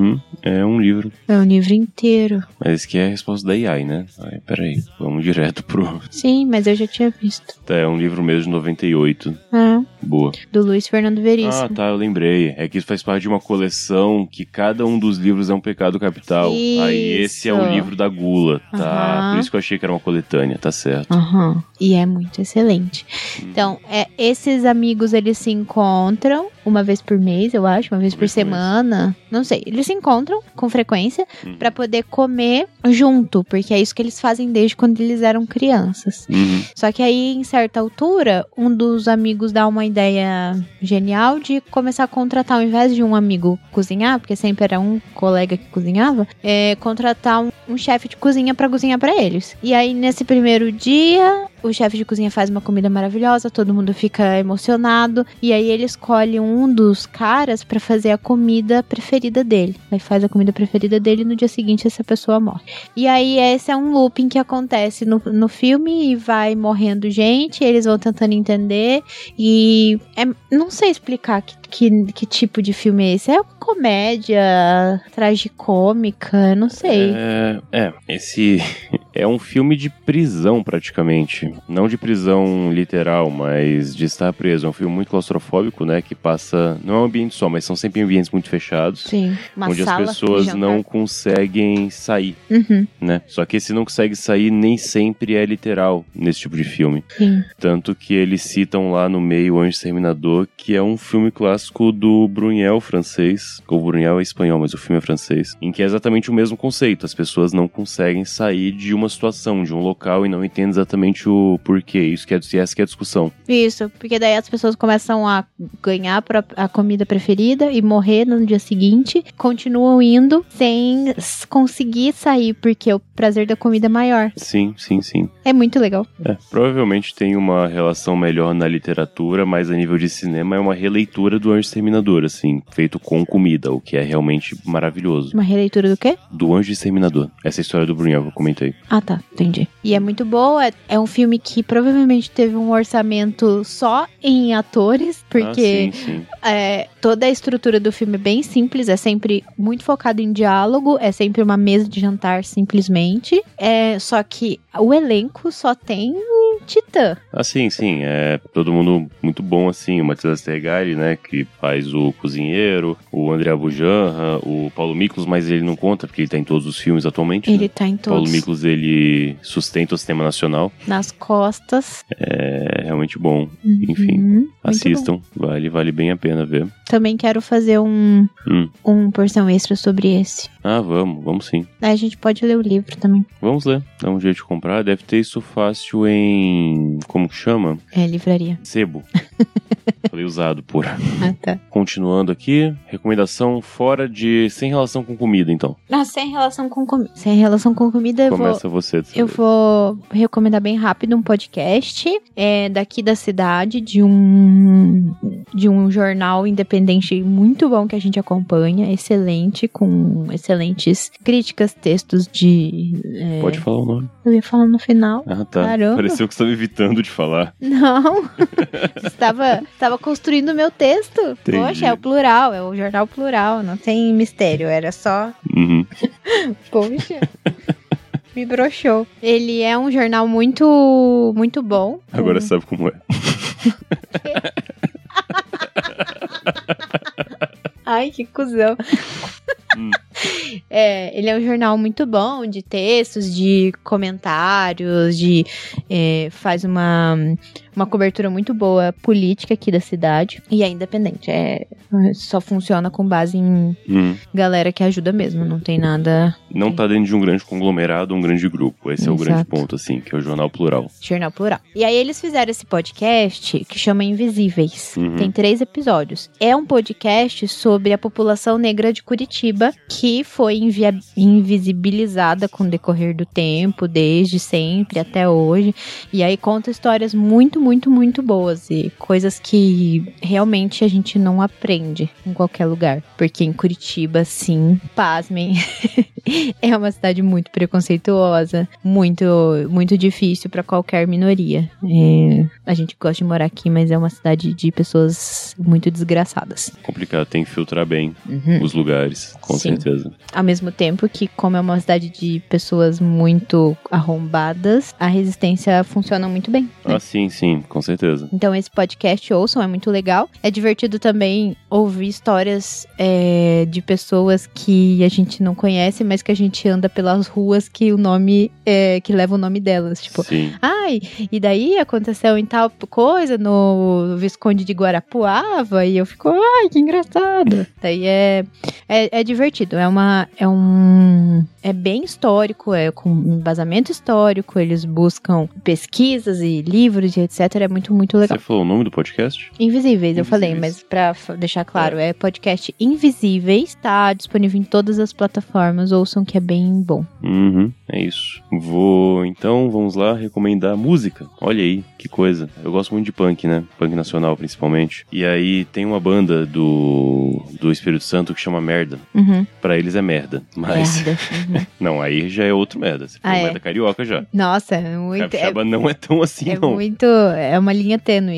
É um livro. É um livro inteiro. Mas esse aqui é a resposta da AI, né? Peraí, vamos direto pro... Sim, mas eu já tinha visto. Tá, é um livro mesmo de 98. Boa. Do Luiz Fernando Veríssimo. Tá, eu lembrei. É que isso faz parte de uma coleção que cada um dos livros é um pecado capital. Isso. Aí esse é o livro da gula, tá? Por isso que eu achei que era uma coletânea, tá certo. E é muito excelente. Então, esses amigos, eles se encontram uma vez por mês, eu acho, uma vez por semana. Não sei, eles se encontram com frequência pra poder comer junto, porque é isso que eles fazem desde quando eles eram crianças. Só que aí, em certa altura, um dos amigos dá uma ideia genial de começar a contratar, ao invés de um amigo cozinhar, porque sempre era um colega que cozinhava, contratar um chefe de cozinha pra cozinhar pra eles. E aí, nesse primeiro dia, o chefe de cozinha faz uma comida maravilhosa, todo mundo fica emocionado, e aí ele escolhe um dos caras pra fazer a comida preferida dele. Aí faz a comida preferida dele e no dia seguinte essa pessoa morre. E aí esse é um looping que acontece no filme e vai morrendo gente, eles vão tentando entender e não sei explicar que tipo de filme é esse. É uma comédia tragicômica, não sei. Esse é um filme de prisão praticamente. Não de prisão literal, mas de estar preso. É um filme muito claustrofóbico, né? Que passa... Não é um ambiente só, mas são sempre ambientes muito fechados. Sim, onde as pessoas não conseguem sair, né? Só que esse não consegue sair nem sempre é literal nesse tipo de filme. Sim. Tanto que eles citam lá no meio O Anjo Exterminador, que é um filme clássico do Buñuel francês. O Buñuel é espanhol, mas o filme é francês. Em que é exatamente o mesmo conceito. As pessoas não conseguem sair de uma situação, de um local e não entendem exatamente o porquê. Essa que é a discussão. Isso, porque daí as pessoas começam a ganhar a comida preferida e morrer no dia seguinte, continuam indo sem conseguir sair, porque o prazer da comida é maior. Sim. É muito legal. Provavelmente tem uma relação melhor na literatura, mas a nível de cinema é uma releitura do Anjo Exterminador, assim, feito com comida, o que é realmente maravilhoso. Uma releitura do quê? Do Anjo Exterminador. Essa é a história do Buñuel que eu comentei. Ah, tá, entendi. E é muito boa, é um filme que provavelmente teve um orçamento só em atores, porque sim. Toda a estrutura do filme é bem simples, é sempre muito focado em diálogo, é sempre uma mesa de jantar simplesmente, só que o elenco só tem titã. Sim, é todo mundo muito bom, assim, o Matías Astergari, né, que faz o cozinheiro, o André Abujanra, o Paulo Miklos, mas ele não conta, porque ele tá em todos os filmes atualmente. Ele tá em todos. Paulo Miklos, ele sustenta o cinema nacional. Nas costas. É realmente bom. Enfim, assistam, vale bem a pena ver. Também quero fazer um porção extra sobre esse. Vamos sim. A gente pode ler o livro também. Vamos ler, dá um jeito de comprar. Deve ter isso fácil em... como que chama? Livraria. Sebo. Falei usado, porra. Tá. Continuando aqui, recomendação sem relação com comida, então. Sem relação com comida. Sem relação com comida, eu vou recomendar bem rápido um podcast daqui da cidade, de um jornal independente muito bom que a gente acompanha, excelente, com excelentes críticas, textos de... Pode falar o nome. Eu ia falar no final. Tá. Caramba. Pareceu que você estava evitando de falar. Não. Estava construindo o meu texto. Entendi. Poxa, é o plural, é o jornal plural, não tem mistério, era só... Poxa... Me broxou. Ele é um jornal muito, muito bom. Agora você sabe como é. Ai, que cuzão. Ele é um jornal muito bom, de textos, de comentários, faz uma cobertura muito boa política aqui da cidade. E é independente, só funciona com base em galera que ajuda mesmo, não tem nada... Não tá dentro de um grande conglomerado, um grande grupo. Esse é o grande ponto, assim, que é o Jornal Plural. Jornal Plural. E aí eles fizeram esse podcast que chama Invisíveis. Tem 3 episódios. É um podcast sobre a população negra de Curitiba, que foi invisibilizada com o decorrer do tempo, desde sempre até hoje. E aí conta histórias muito, muito, muito boas e coisas que realmente a gente não aprende em qualquer lugar. Porque em Curitiba, sim, pasmem, é uma cidade muito preconceituosa, muito, muito difícil para qualquer minoria. A gente gosta de morar aqui, mas é uma cidade de pessoas muito desgraçadas. Complicado, tem que filtrar bem os lugares, com certeza. Ao mesmo tempo que, como é uma cidade de pessoas muito arrombadas, a resistência funciona muito bem, né? Ah, sim, com certeza. Então esse podcast ouçam, é muito legal. É divertido também ouvir histórias de pessoas que a gente não conhece, mas que a gente anda pelas ruas que o nome que leva o nome delas. Tipo, e daí aconteceu em tal coisa no Visconde de Guarapuava, e eu fico, que engraçado. Daí é divertido, é bem histórico, com embasamento histórico, eles buscam pesquisas e livros e etc, é muito, muito legal. Você falou o nome do podcast? Invisíveis, eu falei, mas pra deixar claro, é podcast Invisíveis, tá disponível em todas as plataformas, ouçam que é bem bom. É isso. Vamos lá recomendar música. Olha aí, que coisa. Eu gosto muito de punk, né? Punk nacional, principalmente. E aí tem uma banda do Espírito Santo que chama Merda. Pra eles é merda, mas... Merda. Não, aí já é outro merda. Você falou merda carioca já. Nossa, é muito... Capixaba não é tão assim, não. É uma linha tênue,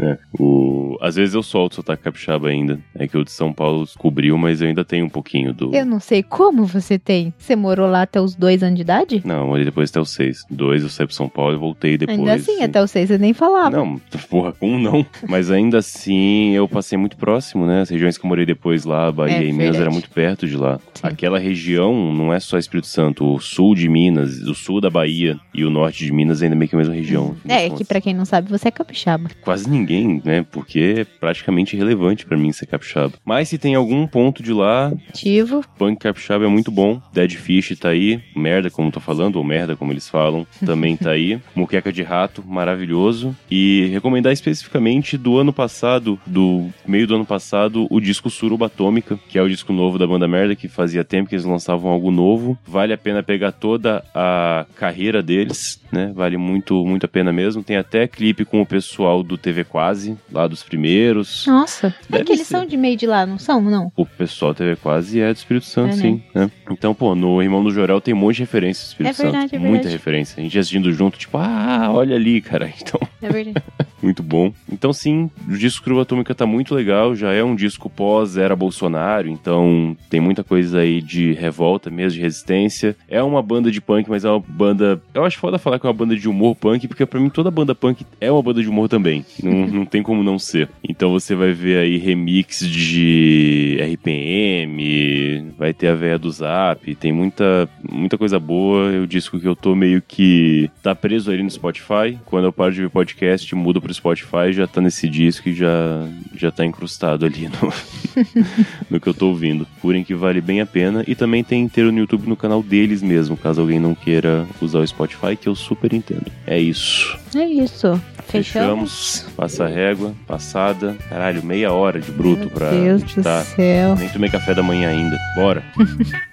Às vezes eu solto o sotaque capixaba ainda. É que o de São Paulo descobriu, mas eu ainda tenho um pouquinho do... Eu não sei como você tem. Você morou lá até os 2 anos de idade? Não, eu morei depois até os 6. 2 eu saí pra São Paulo e voltei depois. Ainda assim, até os 6 você nem falava. Não, porra, como não? Mas ainda assim, eu passei muito próximo, né? As regiões que eu morei depois lá, Bahia e Minas, era muito perto de lá. Sim. Aquela região não é só Espírito Santo. O sul de Minas, o sul da Bahia e o norte de Minas ainda é meio que a mesma região. Que pra quem não sabe, você é capixaba. Quase ninguém, né? Porque é praticamente irrelevante pra mim ser capixaba. Mas se tem algum ponto de lá... Punk capixaba é muito bom. Dead Fish tá aí. Merda, como tô falando, ou merda, como eles falam, também tá aí. Muqueca de Rato, maravilhoso. E recomendar especificamente do ano passado, do meio do ano passado, o disco Suruba Atômica, que é o disco novo da banda Merda, que fazia tempo que eles lançavam algo novo. Vale a pena pegar toda a carreira deles, né? Vale muito, muito a pena mesmo. Tem até clipe com o pessoal do TV Quase, lá dos primeiros. Nossa, é que eles são de meio de lá, não são, não? O pessoal TV Quase é do Espírito Santo, sim, né? Então, no Irmão do Jorel tem um monte de referência do Espírito Santo. É verdade. Muita referência. A gente assistindo junto, tipo, olha ali, cara. Então... É verdade. Muito bom. Então, sim, o disco Suruba Atômica tá muito legal. Já é um disco pós-era Bolsonaro, então tem muita coisa aí de revolta mesmo, de resistência. É uma banda de punk, mas é uma banda... Eu acho foda falar que é uma banda de humor punk, porque pra mim toda banda punk é uma banda de humor também. Não tem como não ser. Então você vai ver aí remix de RPM, vai ter a véia do Zap, tem muita coisa boa. É o disco que eu tô meio que... tá preso ali no Spotify. Quando eu paro de ver podcast, mudo pro Spotify, já tá nesse disco e já tá incrustado ali no que eu tô ouvindo. Porém que vale bem a pena. E também tem inteiro no YouTube, no canal deles mesmo, caso alguém não queira usar o Spotify, que eu super entendo. É isso. Fechamos. Passa a régua, passada. Caralho, meia hora de bruto pra editar. Meu Deus do céu. Nem tomei café da manhã ainda. Bora.